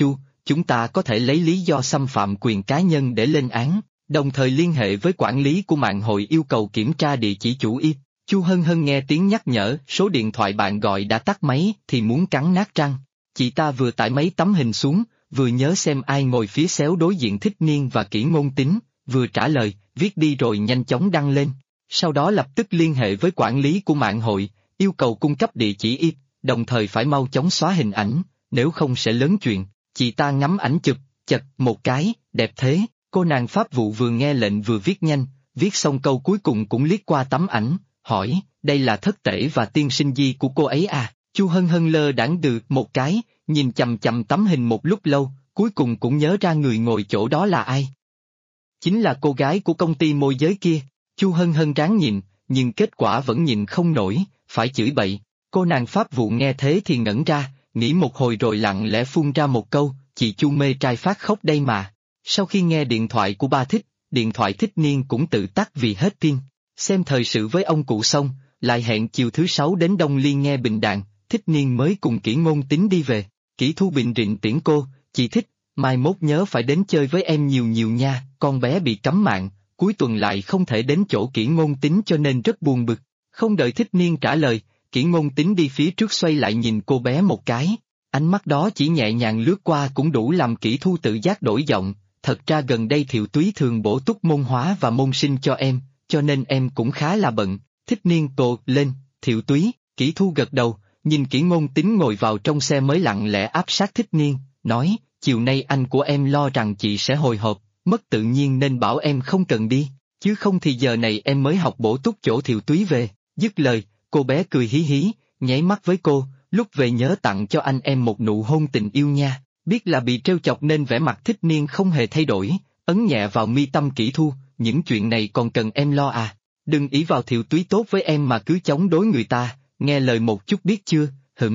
chúng ta có thể lấy lý do xâm phạm quyền cá nhân để lên án, đồng thời liên hệ với quản lý của mạng hội yêu cầu kiểm tra địa chỉ chủ IP. Chu Hân Hân nghe tiếng nhắc nhở, số điện thoại bạn gọi đã tắt máy thì muốn cắn nát răng. Chị ta vừa tải mấy tấm hình xuống, vừa nhớ xem ai ngồi phía xéo đối diện Thích Niên và Kỷ Ngôn Tính, vừa trả lời, viết đi rồi nhanh chóng đăng lên. Sau đó lập tức liên hệ với quản lý của mạng hội, yêu cầu cung cấp địa chỉ IP, đồng thời phải mau chóng xóa hình ảnh, nếu không sẽ lớn chuyện. Chị ta ngắm ảnh chụp, chật một cái, đẹp thế, cô nàng pháp vụ vừa nghe lệnh vừa viết nhanh, viết xong câu cuối cùng cũng liếc qua tấm ảnh, hỏi, đây là thất tể và tiên sinh di của cô ấy à? Chu Hân Hân lơ đãng được một cái, nhìn chằm chằm tấm hình một lúc lâu, cuối cùng cũng nhớ ra người ngồi chỗ đó là ai. Chính là cô gái của công ty môi giới kia. Chu Hân Hân ráng nhìn, nhưng kết quả vẫn nhìn không nổi, phải chửi bậy. Cô nàng pháp vụ nghe thế thì ngẩn ra, nghĩ một hồi rồi lặng lẽ phun ra một câu, chị Chu mê trai phát khóc đây mà. Sau khi nghe điện thoại của ba Thích, điện thoại Thích Niên cũng tự tắt vì hết pin. Xem thời sự với ông cụ xong, lại hẹn chiều thứ Sáu đến Đông Liên nghe bình đàn, Thích Niên mới cùng Kỷ Ngôn Tính đi về. Kỷ Thu Bình rịnh tiễn cô, chị Thích, mai mốt nhớ phải đến chơi với em nhiều nhiều nha, con bé bị cấm mạng, cuối tuần lại không thể đến chỗ Kỷ Ngôn Tính cho nên rất buồn bực. Không đợi Thích Niên trả lời, Kỷ Ngôn Tính đi phía trước xoay lại nhìn cô bé một cái, ánh mắt đó chỉ nhẹ nhàng lướt qua cũng đủ làm Kỷ Thu tự giác đổi giọng, thật ra gần đây Thiệu Túy thường bổ túc môn hóa và môn sinh cho em, cho nên em cũng khá là bận. Thích Niên cột lên, Thiệu Túy, Kỷ Thu gật đầu, nhìn Kỷ Ngôn Tính ngồi vào trong xe mới lặng lẽ áp sát Thích Niên, nói, chiều nay anh của em lo rằng chị sẽ hồi hộp, mất tự nhiên nên bảo em không cần đi, chứ không thì giờ này em mới học bổ túc chỗ Thiệu Túy về. Dứt lời, cô bé cười hí hí, nháy mắt với cô, lúc về nhớ tặng cho anh em một nụ hôn tình yêu nha. Biết là bị trêu chọc nên vẻ mặt Thích Niên không hề thay đổi, ấn nhẹ vào mi tâm Kỷ Thu, những chuyện này còn cần em lo à, đừng ỷ vào Thiệu Túy tốt với em mà cứ chống đối người ta, nghe lời một chút biết chưa,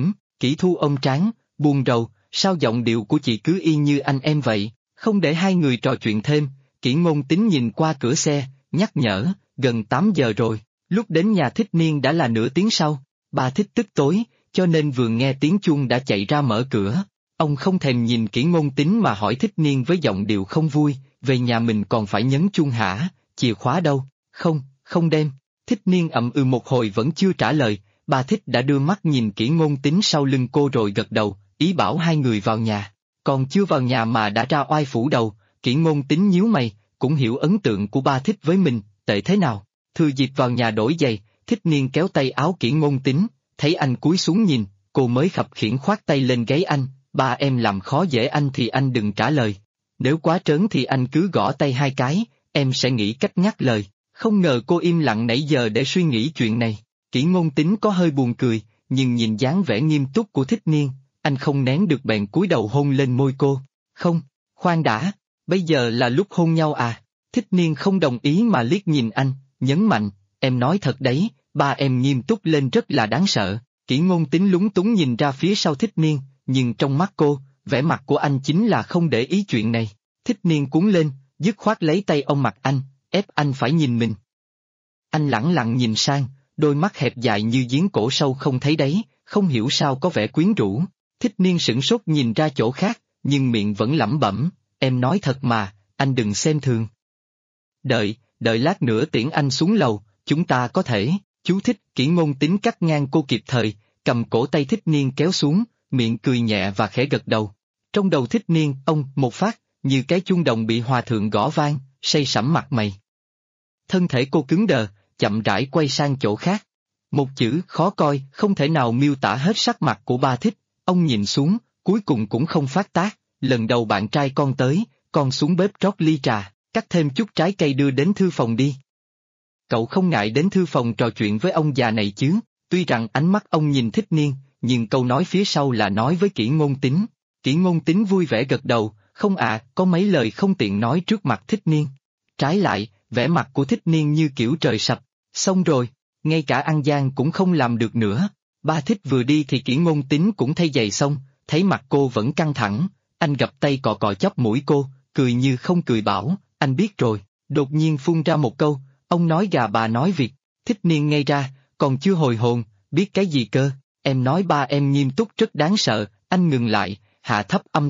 Kỷ Thu ôm trán, buồn rầu, sao giọng điệu của chị cứ y như anh em vậy, không để hai người trò chuyện thêm, Kỷ Ngôn Tính nhìn qua cửa xe, nhắc nhở, gần 8 giờ rồi, lúc đến nhà Thích Niên đã là nửa tiếng sau, bà Thích tức tối, cho nên vừa nghe tiếng chuông đã chạy ra mở cửa. Ông không thèm nhìn Kỷ Ngôn Tính mà hỏi Thích Niên với giọng điệu không vui, về nhà mình còn phải nhấn chuông hả, chìa khóa đâu, không đem. Thích Niên ậm ừ một hồi vẫn chưa trả lời, bà Thích đã đưa mắt nhìn Kỷ Ngôn Tính sau lưng cô rồi gật đầu, ý bảo hai người vào nhà. Còn chưa vào nhà mà đã ra oai phủ đầu, Kỷ Ngôn Tính nhíu mày, cũng hiểu ấn tượng của ba Thích với mình, tệ thế nào. Thừa dịp vào nhà đổi giày, Thích Niên kéo tay áo Kỷ Ngôn Tính, thấy anh cúi xuống nhìn, cô mới khập khiễng khoát tay lên gáy anh. Ba em làm khó dễ anh thì anh đừng trả lời. Nếu quá trớn thì anh cứ gõ tay hai cái, em sẽ nghĩ cách ngắt lời. Không ngờ cô im lặng nãy giờ để suy nghĩ chuyện này. Kỷ Ngôn Tính có hơi buồn cười, nhưng nhìn dáng vẻ nghiêm túc của Thích Niên, anh không nén được bèn cúi đầu hôn lên môi cô. Không, khoan đã, bây giờ là lúc hôn nhau à? Thích Niên không đồng ý mà liếc nhìn anh, nhấn mạnh, em nói thật đấy, ba em nghiêm túc lên rất là đáng sợ. Kỷ Ngôn Tính lúng túng nhìn ra phía sau Thích Niên, nhưng trong mắt cô, vẻ mặt của anh chính là không để ý chuyện này. Thích Niên cuống lên, dứt khoát lấy tay ông mặt anh, ép anh phải nhìn mình. Anh lẳng lặng nhìn sang, đôi mắt hẹp dài như giếng cổ sâu không thấy đáy, không hiểu sao có vẻ quyến rũ. Thích Niên sửng sốt nhìn ra chỗ khác, nhưng miệng vẫn lẩm bẩm, em nói thật mà, anh đừng xem thường. Đợi lát nữa tiễn anh xuống lầu, chúng ta có thể, chú thích. Kỷ Ngôn Tính cắt ngang cô kịp thời, cầm cổ tay Thích Niên kéo xuống, miệng cười nhẹ và khẽ gật đầu. Trong đầu Thích Niên, ông, một phát, như cái chuông đồng bị hòa thượng gõ vang, say sẩm mặt mày. Thân thể cô cứng đờ, chậm rãi quay sang chỗ khác. Một chữ khó coi, không thể nào miêu tả hết sắc mặt của ba Thích, ông nhìn xuống, cuối cùng cũng không phát tác, lần đầu bạn trai con tới, con xuống bếp rót ly trà, cắt thêm chút trái cây đưa đến thư phòng đi. Cậu không ngại đến thư phòng trò chuyện với ông già này chứ, tuy rằng ánh mắt ông nhìn Thích Niên, nhưng câu nói phía sau là nói với Kỷ Ngôn Tính. Kỷ Ngôn Tính vui vẻ gật đầu, không ạ, có mấy lời không tiện nói trước mặt Thích Niên. Trái lại, vẻ mặt của Thích Niên như kiểu trời sập, xong rồi, ngay cả ăn gian cũng không làm được nữa. Ba Thích vừa đi thì Kỷ Ngôn Tính cũng thay giày xong, thấy mặt cô vẫn căng thẳng, anh gập tay cọ cọ chóp mũi cô, cười như không cười bảo, anh biết rồi, đột nhiên phun ra một câu, ông nói gà bà nói vịt. Thích Niên ngây ra, còn chưa hồi hồn, biết cái gì cơ, em nói ba em nghiêm túc rất đáng sợ, anh ngừng lại, hạ thấp âm thanh,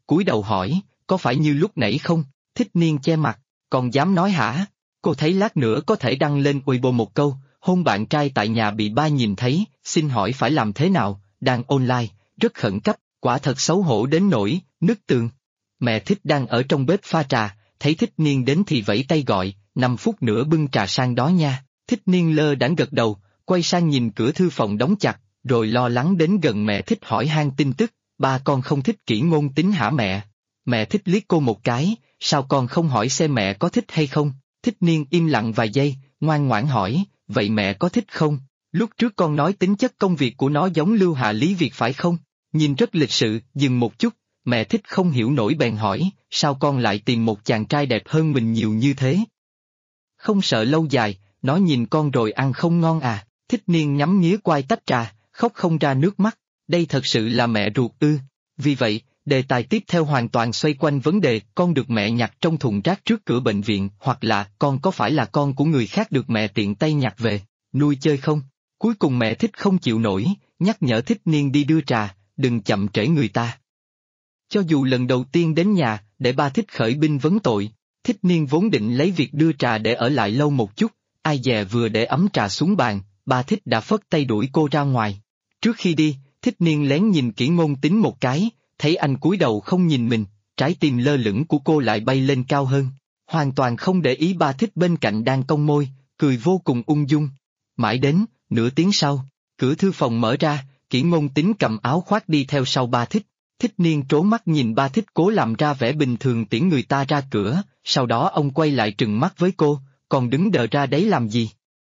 cúi đầu hỏi, có phải như lúc nãy không? Thích Niên che mặt, còn dám nói hả? Cô thấy lát nữa có thể đăng lên Weibo một câu, hôn bạn trai tại nhà bị ba nhìn thấy, xin hỏi phải làm thế nào, đang online, rất khẩn cấp, quả thật xấu hổ đến nỗi, nứt tường. Mẹ Thích đang ở trong bếp pha trà, thấy Thích Niên đến thì vẫy tay gọi, 5 phút nữa bưng trà sang đó nha. Thích Niên lơ đãng gật đầu, quay sang nhìn cửa thư phòng đóng chặt, rồi lo lắng đến gần mẹ Thích hỏi han tin tức, ba con không thích Kỷ Ngôn Tính hả mẹ? Mẹ Thích liếc cô một cái, sao con không hỏi xem mẹ có thích hay không? Thích Niên im lặng vài giây, ngoan ngoãn hỏi, vậy mẹ có thích không? Lúc trước con nói tính chất công việc của nó giống Lưu Hạ Lý Việt phải không? Nhìn rất lịch sự, dừng một chút, mẹ Thích không hiểu nổi bèn hỏi, sao con lại tìm một chàng trai đẹp hơn mình nhiều như thế? Không sợ lâu dài, nó nhìn con rồi ăn không ngon à? Thích Niên nhắm nhía quai tách trà, khóc không ra nước mắt, đây thật sự là mẹ ruột ư? Vì vậy, đề tài tiếp theo hoàn toàn xoay quanh vấn đề con được mẹ nhặt trong thùng rác trước cửa bệnh viện hoặc là con có phải là con của người khác được mẹ tiện tay nhặt về, nuôi chơi không? Cuối cùng mẹ Thích không chịu nổi, nhắc nhở Thích Niên đi đưa trà, đừng chậm trễ người ta. Cho dù lần đầu tiên đến nhà, để ba Thích khởi binh vấn tội, Thích Niên vốn định lấy việc đưa trà để ở lại lâu một chút, ai dè vừa để ấm trà xuống bàn, ba Thích đã phất tay đuổi cô ra ngoài. Trước khi đi, Thích Niên lén nhìn Kỷ Ngôn Tính một cái, thấy anh cúi đầu không nhìn mình, trái tim lơ lửng của cô lại bay lên cao hơn, hoàn toàn không để ý ba Thích bên cạnh đang cong môi, cười vô cùng ung dung. Mãi đến, nửa tiếng sau, cửa thư phòng mở ra, Kỷ Ngôn Tính cầm áo khoác đi theo sau ba Thích. Thích Niên trố mắt nhìn ba Thích cố làm ra vẻ bình thường tiễn người ta ra cửa, sau đó ông quay lại trừng mắt với cô, còn đứng đờ ra đấy làm gì?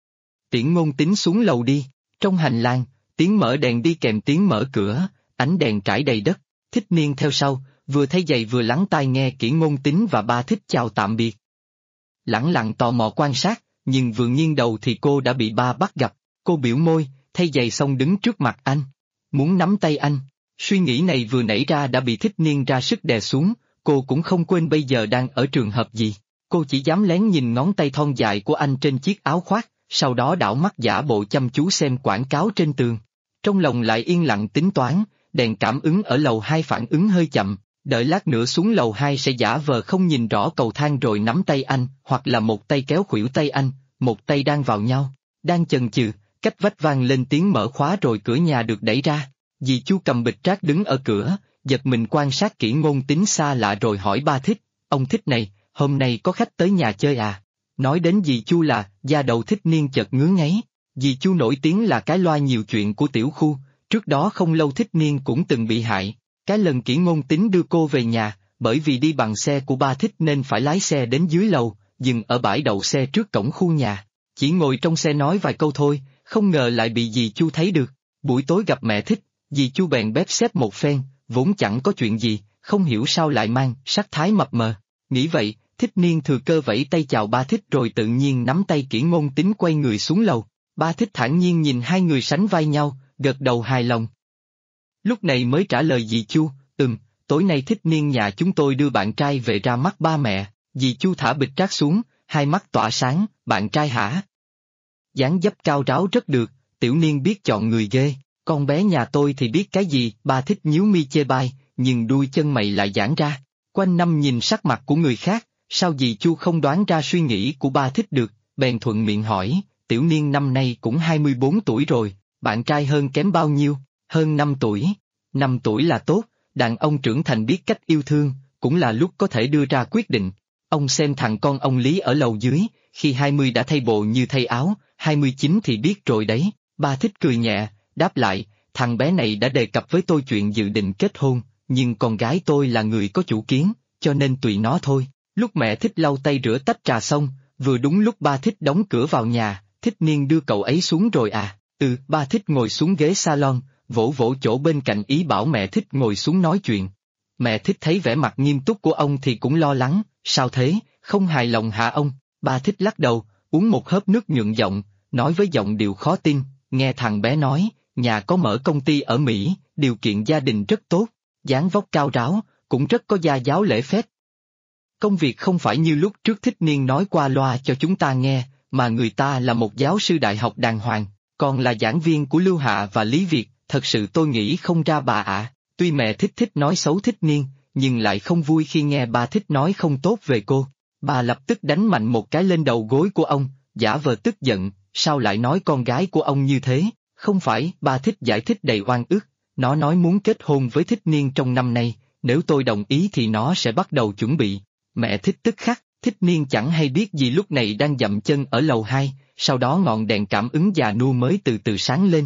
Tiễn Ngôn Tính xuống lầu đi, trong hành lang, tiếng mở đèn đi kèm tiếng mở cửa, ánh đèn trải đầy đất, Thích Niên theo sau, vừa thấy giày vừa lắng tai nghe Kỷ Ngôn Tính và ba Thích chào tạm biệt. Lẳng lặng tò mò quan sát, nhưng vừa nghiêng đầu thì cô đã bị ba bắt gặp, cô biểu môi, thay giày xong đứng trước mặt anh, muốn nắm tay anh. Suy nghĩ này vừa nảy ra đã bị Thích Niên ra sức đè xuống, cô cũng không quên bây giờ đang ở trường hợp gì, cô chỉ dám lén nhìn ngón tay thon dài của anh trên chiếc áo khoác, sau đó đảo mắt giả bộ chăm chú xem quảng cáo trên tường. Trong lòng lại yên lặng tính toán, đèn cảm ứng ở lầu 2 phản ứng hơi chậm, đợi lát nữa xuống lầu 2 sẽ giả vờ không nhìn rõ cầu thang rồi nắm tay anh, hoặc là một tay kéo khuỷu tay anh, một tay đang vào nhau, đang chần chừ, cách vách vang lên tiếng mở khóa rồi cửa nhà được đẩy ra. Dì Chu cầm bịch rác đứng ở cửa, giật mình quan sát Kỷ Ngôn Tính xa lạ rồi hỏi ba Thích, ông Thích này, hôm nay có khách tới nhà chơi à? Nói đến dì Chu là, da đầu Thích Niên chợt ngứa ngáy, dì Chu nổi tiếng là cái loa nhiều chuyện của tiểu khu, trước đó không lâu Thích Niên cũng từng bị hại, cái lần Kỷ Ngôn Tính đưa cô về nhà, bởi vì đi bằng xe của ba Thích nên phải lái xe đến dưới lầu, dừng ở bãi đậu xe trước cổng khu nhà, chỉ ngồi trong xe nói vài câu thôi, không ngờ lại bị dì Chu thấy được, buổi tối gặp mẹ Thích. Dì Chu bèn bếp xếp một phen, vốn chẳng có chuyện gì, không hiểu sao lại mang sắc thái mập mờ. Nghĩ vậy, Thích Niên thừa cơ vẫy tay chào ba Thích rồi tự nhiên nắm tay Kỷ Ngôn Tính quay người xuống lầu. Ba Thích thản nhiên nhìn hai người sánh vai nhau, gật đầu hài lòng. Lúc này mới trả lời dì Chu, tối nay Thích Niên nhà chúng tôi đưa bạn trai về ra mắt ba mẹ. Dì Chu thả bịch rác xuống, hai mắt tỏa sáng, bạn trai hả? Dáng dấp cao ráo rất được, tiểu Niên biết chọn người ghê. Con bé nhà tôi thì biết cái gì, ba Thích nhíu mi chê bai, nhưng đuôi chân mày lại giãn ra. Quanh năm nhìn sắc mặt của người khác, sao dì Chu không đoán ra suy nghĩ của ba Thích được, bèn thuận miệng hỏi, tiểu Niên năm nay cũng 24 tuổi rồi, bạn trai hơn kém bao nhiêu, hơn 5 tuổi. 5 tuổi là tốt, đàn ông trưởng thành biết cách yêu thương, cũng là lúc có thể đưa ra quyết định. Ông xem thằng con ông Lý ở lầu dưới, khi 20 đã thay bộ như thay áo, 29 thì biết rồi đấy, ba Thích cười nhẹ. Đáp lại, thằng bé này đã đề cập với tôi chuyện dự định kết hôn, nhưng con gái tôi là người có chủ kiến, cho nên tùy nó thôi. Lúc mẹ Thích lau tay rửa tách trà xong, vừa đúng lúc ba Thích đóng cửa vào nhà, Thích Niên đưa cậu ấy xuống rồi à? Ba Thích ngồi xuống ghế salon, vỗ vỗ chỗ bên cạnh ý bảo mẹ Thích ngồi xuống nói chuyện. Mẹ Thích thấy vẻ mặt nghiêm túc của ông thì cũng lo lắng, sao thế, không hài lòng hả ông? Ba Thích lắc đầu, uống một hớp nước nhuận giọng, nói với giọng điệu khó tin, nghe thằng bé nói. Nhà có mở công ty ở Mỹ, điều kiện gia đình rất tốt, dáng vóc cao ráo, cũng rất có gia giáo lễ phép. Công việc không phải như lúc trước Thích Niên nói qua loa cho chúng ta nghe, mà người ta là một giáo sư đại học đàng hoàng, còn là giảng viên của Lưu Hạ và Lý Việt, thật sự tôi nghĩ không ra bà ạ. Tuy mẹ Thích nói xấu Thích Niên, nhưng lại không vui khi nghe ba thích nói không tốt về cô. Bà lập tức đánh mạnh một cái lên đầu gối của ông, giả vờ tức giận, sao lại nói con gái của ông như thế? Không phải, ba thích giải thích đầy oan ức, nó nói muốn kết hôn với Thích Niên trong năm nay, nếu tôi đồng ý thì nó sẽ bắt đầu chuẩn bị. Mẹ thích tức khắc, Thích Niên chẳng hay biết gì lúc này đang dậm chân ở lầu 2, sau đó ngọn đèn cảm ứng già nua mới từ từ sáng lên.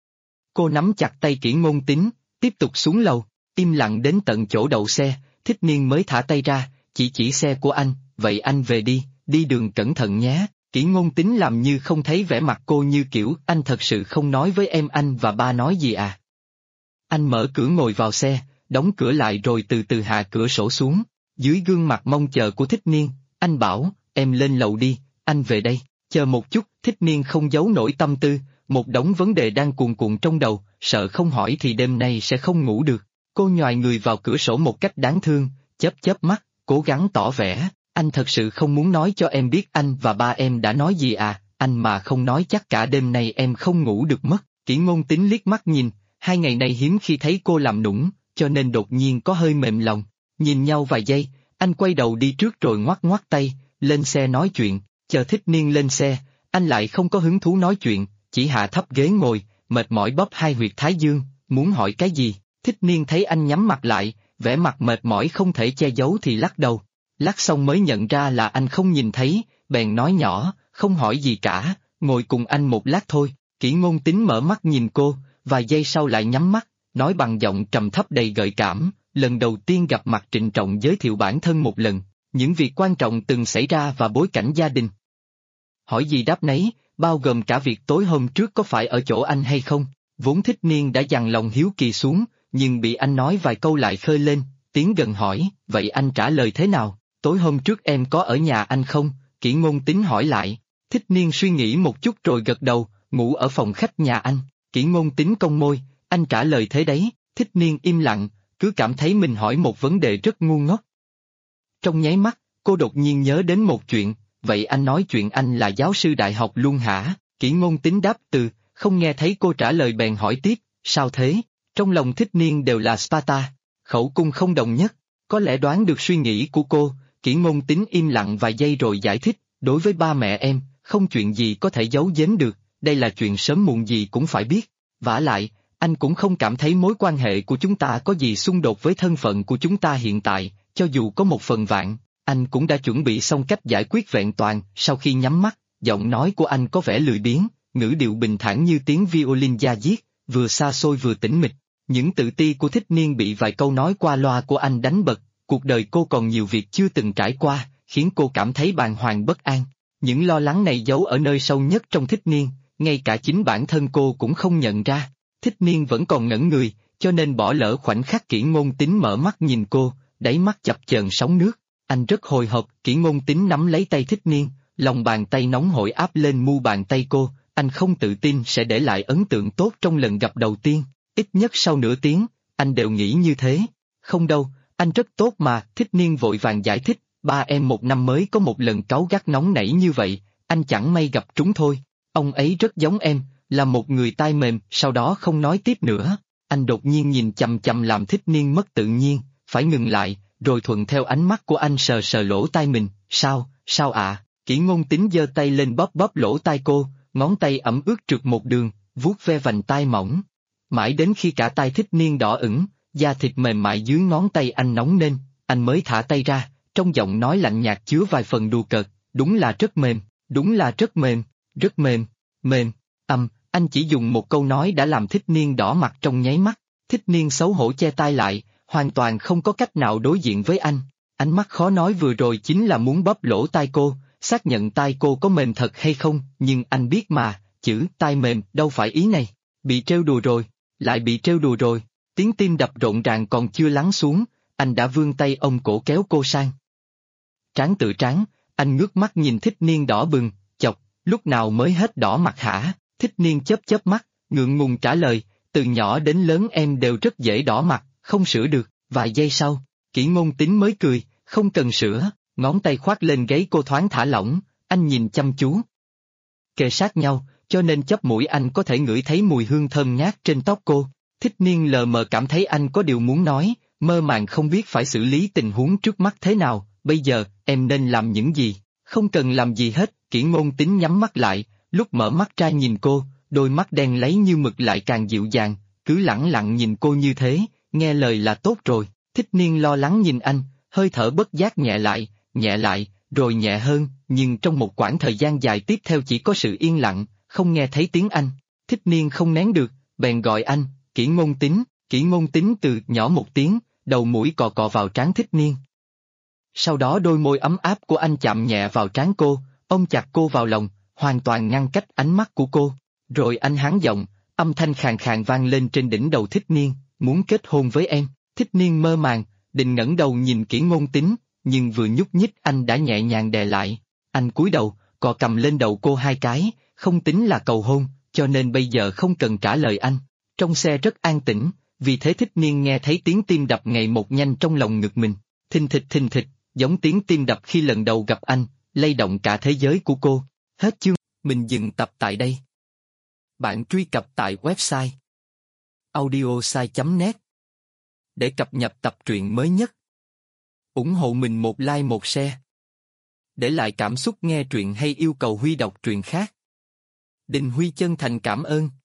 Cô nắm chặt tay Kỷ Ngôn Tín, tiếp tục xuống lầu, im lặng đến tận chỗ đậu xe, Thích Niên mới thả tay ra, chỉ xe của anh, vậy anh về đi, đi đường cẩn thận nhé. Kỷ Ngôn Tín làm như không thấy vẻ mặt cô, như kiểu anh thật sự không nói với em anh và ba nói gì à. Anh mở cửa ngồi vào xe, đóng cửa lại rồi từ từ hạ cửa sổ xuống, dưới gương mặt mong chờ của Thích Niên, anh bảo, em lên lầu đi, anh về đây, chờ một chút. Thích Niên không giấu nổi tâm tư, một đống vấn đề đang cuồn cuộn trong đầu, sợ không hỏi thì đêm nay sẽ không ngủ được. Cô nhoài người vào cửa sổ một cách đáng thương, chớp mắt, cố gắng tỏ vẻ, anh thật sự không muốn nói cho em biết anh và ba em đã nói gì à, anh mà không nói chắc cả đêm nay em không ngủ được mất. Kỷ Ngôn Tín liếc mắt nhìn, 2 ngày nay hiếm khi thấy cô làm nũng, cho nên đột nhiên có hơi mềm lòng. Nhìn nhau vài giây, anh quay đầu đi trước rồi ngoắc ngoắc tay, lên xe nói chuyện. Chờ Thích Niên lên xe, anh lại không có hứng thú nói chuyện, chỉ hạ thấp ghế ngồi, mệt mỏi bóp hai huyệt thái dương, muốn hỏi cái gì. Thích Niên thấy anh nhắm mặt lại, vẻ mặt mệt mỏi không thể che giấu thì lắc đầu. Lắc xong mới nhận ra là anh không nhìn thấy, bèn nói nhỏ, không hỏi gì cả, ngồi cùng anh một lát thôi. Kỷ Ngôn Tín mở mắt nhìn cô, vài giây sau lại nhắm mắt, nói bằng giọng trầm thấp đầy gợi cảm, lần đầu tiên gặp mặt trịnh trọng giới thiệu bản thân một lần, những việc quan trọng từng xảy ra và bối cảnh gia đình. Hỏi gì đáp nấy, bao gồm cả việc tối hôm trước có phải ở chỗ anh hay không. Vốn Thích Niên đã dằn lòng hiếu kỳ xuống, nhưng bị anh nói vài câu lại khơi lên, tiến gần hỏi, vậy anh trả lời thế nào? Tối hôm trước em có ở nhà anh không? Kỷ Ngôn Tín hỏi lại. Thích Niên suy nghĩ một chút rồi gật đầu, ngủ ở phòng khách nhà anh. Kỷ Ngôn Tín cong môi, anh trả lời thế đấy. Thích Niên im lặng, cứ cảm thấy mình hỏi một vấn đề rất ngu ngốc. Trong nháy mắt, cô đột nhiên nhớ đến một chuyện, vậy anh nói chuyện anh là giáo sư đại học luôn hả? Kỷ Ngôn Tín đáp từ, không nghe thấy cô trả lời bèn hỏi tiếp, sao thế? Trong lòng Thích Niên đều là Sparta, khẩu cung không đồng nhất, có lẽ đoán được suy nghĩ của cô. Kỷ Ngôn Tín im lặng vài giây rồi giải thích, đối với ba mẹ em, không chuyện gì có thể giấu giếm được, đây là chuyện sớm muộn gì cũng phải biết. Vả lại, anh cũng không cảm thấy mối quan hệ của chúng ta có gì xung đột với thân phận của chúng ta hiện tại, cho dù có một phần vạn, anh cũng đã chuẩn bị xong cách giải quyết vẹn toàn. Sau khi nhắm mắt, giọng nói của anh có vẻ lười biếng, ngữ điệu bình thản như tiếng violin da diết, vừa xa xôi vừa tĩnh mịch. Những tự ti của Thích Niên bị vài câu nói qua loa của anh đánh bật, cuộc đời cô còn nhiều việc chưa từng trải qua, khiến cô cảm thấy bàng hoàng bất an. Những lo lắng này giấu ở nơi sâu nhất trong Thích Niên, ngay cả chính bản thân cô cũng không nhận ra. Thích Niên vẫn còn ngẩn người, cho nên bỏ lỡ khoảnh khắc Kỷ Ngôn Tín mở mắt nhìn cô, đáy mắt chập chờn sóng nước. Anh rất hồi hộp. Kỷ Ngôn Tín nắm lấy tay Thích Niên, lòng bàn tay nóng hổi áp lên mu bàn tay cô, anh không tự tin sẽ để lại ấn tượng tốt trong lần gặp đầu tiên, ít nhất sau nửa tiếng, anh đều nghĩ như thế. Không đâu, anh rất tốt mà. Thích Niên vội vàng giải thích, ba em một năm mới có một lần cáu gắt nóng nảy như vậy, anh chẳng may gặp trúng thôi. Ông ấy rất giống em, là một người tai mềm. Sau đó không nói tiếp nữa, anh đột nhiên nhìn chằm chằm làm Thích Niên mất tự nhiên, phải ngừng lại, rồi thuận theo ánh mắt của anh sờ sờ lỗ tai mình. Sao ạ? Kỷ Ngôn Tín giơ tay lên bóp bóp lỗ tai cô, ngón tay ẩm ướt trượt một đường, vuốt ve vành tai mỏng. Mãi đến khi cả tai Thích Niên đỏ ửng, da thịt mềm mại dưới ngón tay anh nóng lên, anh mới thả tay ra, trong giọng nói lạnh nhạt chứa vài phần đùa cợt, đúng là rất mềm, rất mềm. Anh chỉ dùng một câu nói đã làm Thích Niên đỏ mặt trong nháy mắt. Thích Niên xấu hổ che tai lại, hoàn toàn không có cách nào đối diện với anh. Ánh mắt khó nói vừa rồi chính là muốn bóp lỗ tai cô, xác nhận tai cô có mềm thật hay không, nhưng anh biết mà, chữ tai mềm đâu phải ý này. Bị trêu đùa rồi, lại bị trêu đùa rồi. Tiếng tim đập rộn ràng còn chưa lắng xuống, anh đã vươn tay ôm cổ kéo cô sang. Trán tự trán, anh ngước mắt nhìn Thích Niên đỏ bừng, chọc, lúc nào mới hết đỏ mặt hả? Thích Niên chớp mắt, ngượng ngùng trả lời, từ nhỏ đến lớn em đều rất dễ đỏ mặt, không sửa được. Vài giây sau, Kỷ Ngôn Tín mới cười, không cần sửa, ngón tay khoác lên gáy cô thoáng thả lỏng, anh nhìn chăm chú. Kề sát nhau, cho nên chóp mũi anh có thể ngửi thấy mùi hương thơm ngát trên tóc cô. Thích Niên lờ mờ cảm thấy anh có điều muốn nói, mơ màng không biết phải xử lý tình huống trước mắt thế nào, bây giờ, em nên làm những gì? Không cần làm gì hết, Kỷ Ngôn Tín nhắm mắt lại, lúc mở mắt ra nhìn cô, đôi mắt đen láy như mực lại càng dịu dàng, cứ lẳng lặng nhìn cô như thế, nghe lời là tốt rồi. Thích Niên lo lắng nhìn anh, hơi thở bất giác nhẹ lại, rồi nhẹ hơn, nhưng trong một quãng thời gian dài tiếp theo chỉ có sự yên lặng, không nghe thấy tiếng anh. Thích Niên không nén được, bèn gọi anh, Kỷ Ngôn Tín. Kỷ Ngôn Tín từ nhỏ một tiếng, đầu mũi cọ cọ vào trán Thích Niên. Sau đó đôi môi ấm áp của anh chạm nhẹ vào trán cô, ôm chặt cô vào lòng, hoàn toàn ngăn cách ánh mắt của cô. Rồi anh hắng giọng, âm thanh khàn khàn vang lên trên đỉnh đầu Thích Niên, muốn kết hôn với em. Thích Niên mơ màng, định ngẩng đầu nhìn Kỷ Ngôn Tín, nhưng vừa nhúc nhích anh đã nhẹ nhàng đè lại. Anh cúi đầu, cọ cầm lên đầu cô hai cái, không tính là cầu hôn, cho nên bây giờ không cần trả lời anh. Trong xe rất an tĩnh, vì thế Thích Niên nghe thấy tiếng tim đập ngày một nhanh trong lòng ngực mình. Thình thịch, giống tiếng tim đập khi lần đầu gặp anh, lay động cả thế giới của cô. Hết chương, mình dừng tập tại đây. Bạn truy cập tại website audiosai.net để cập nhật tập truyện mới nhất. Ủng hộ mình một like một share. Để lại cảm xúc nghe truyện hay yêu cầu Huy đọc truyện khác. Đình Huy chân thành cảm ơn.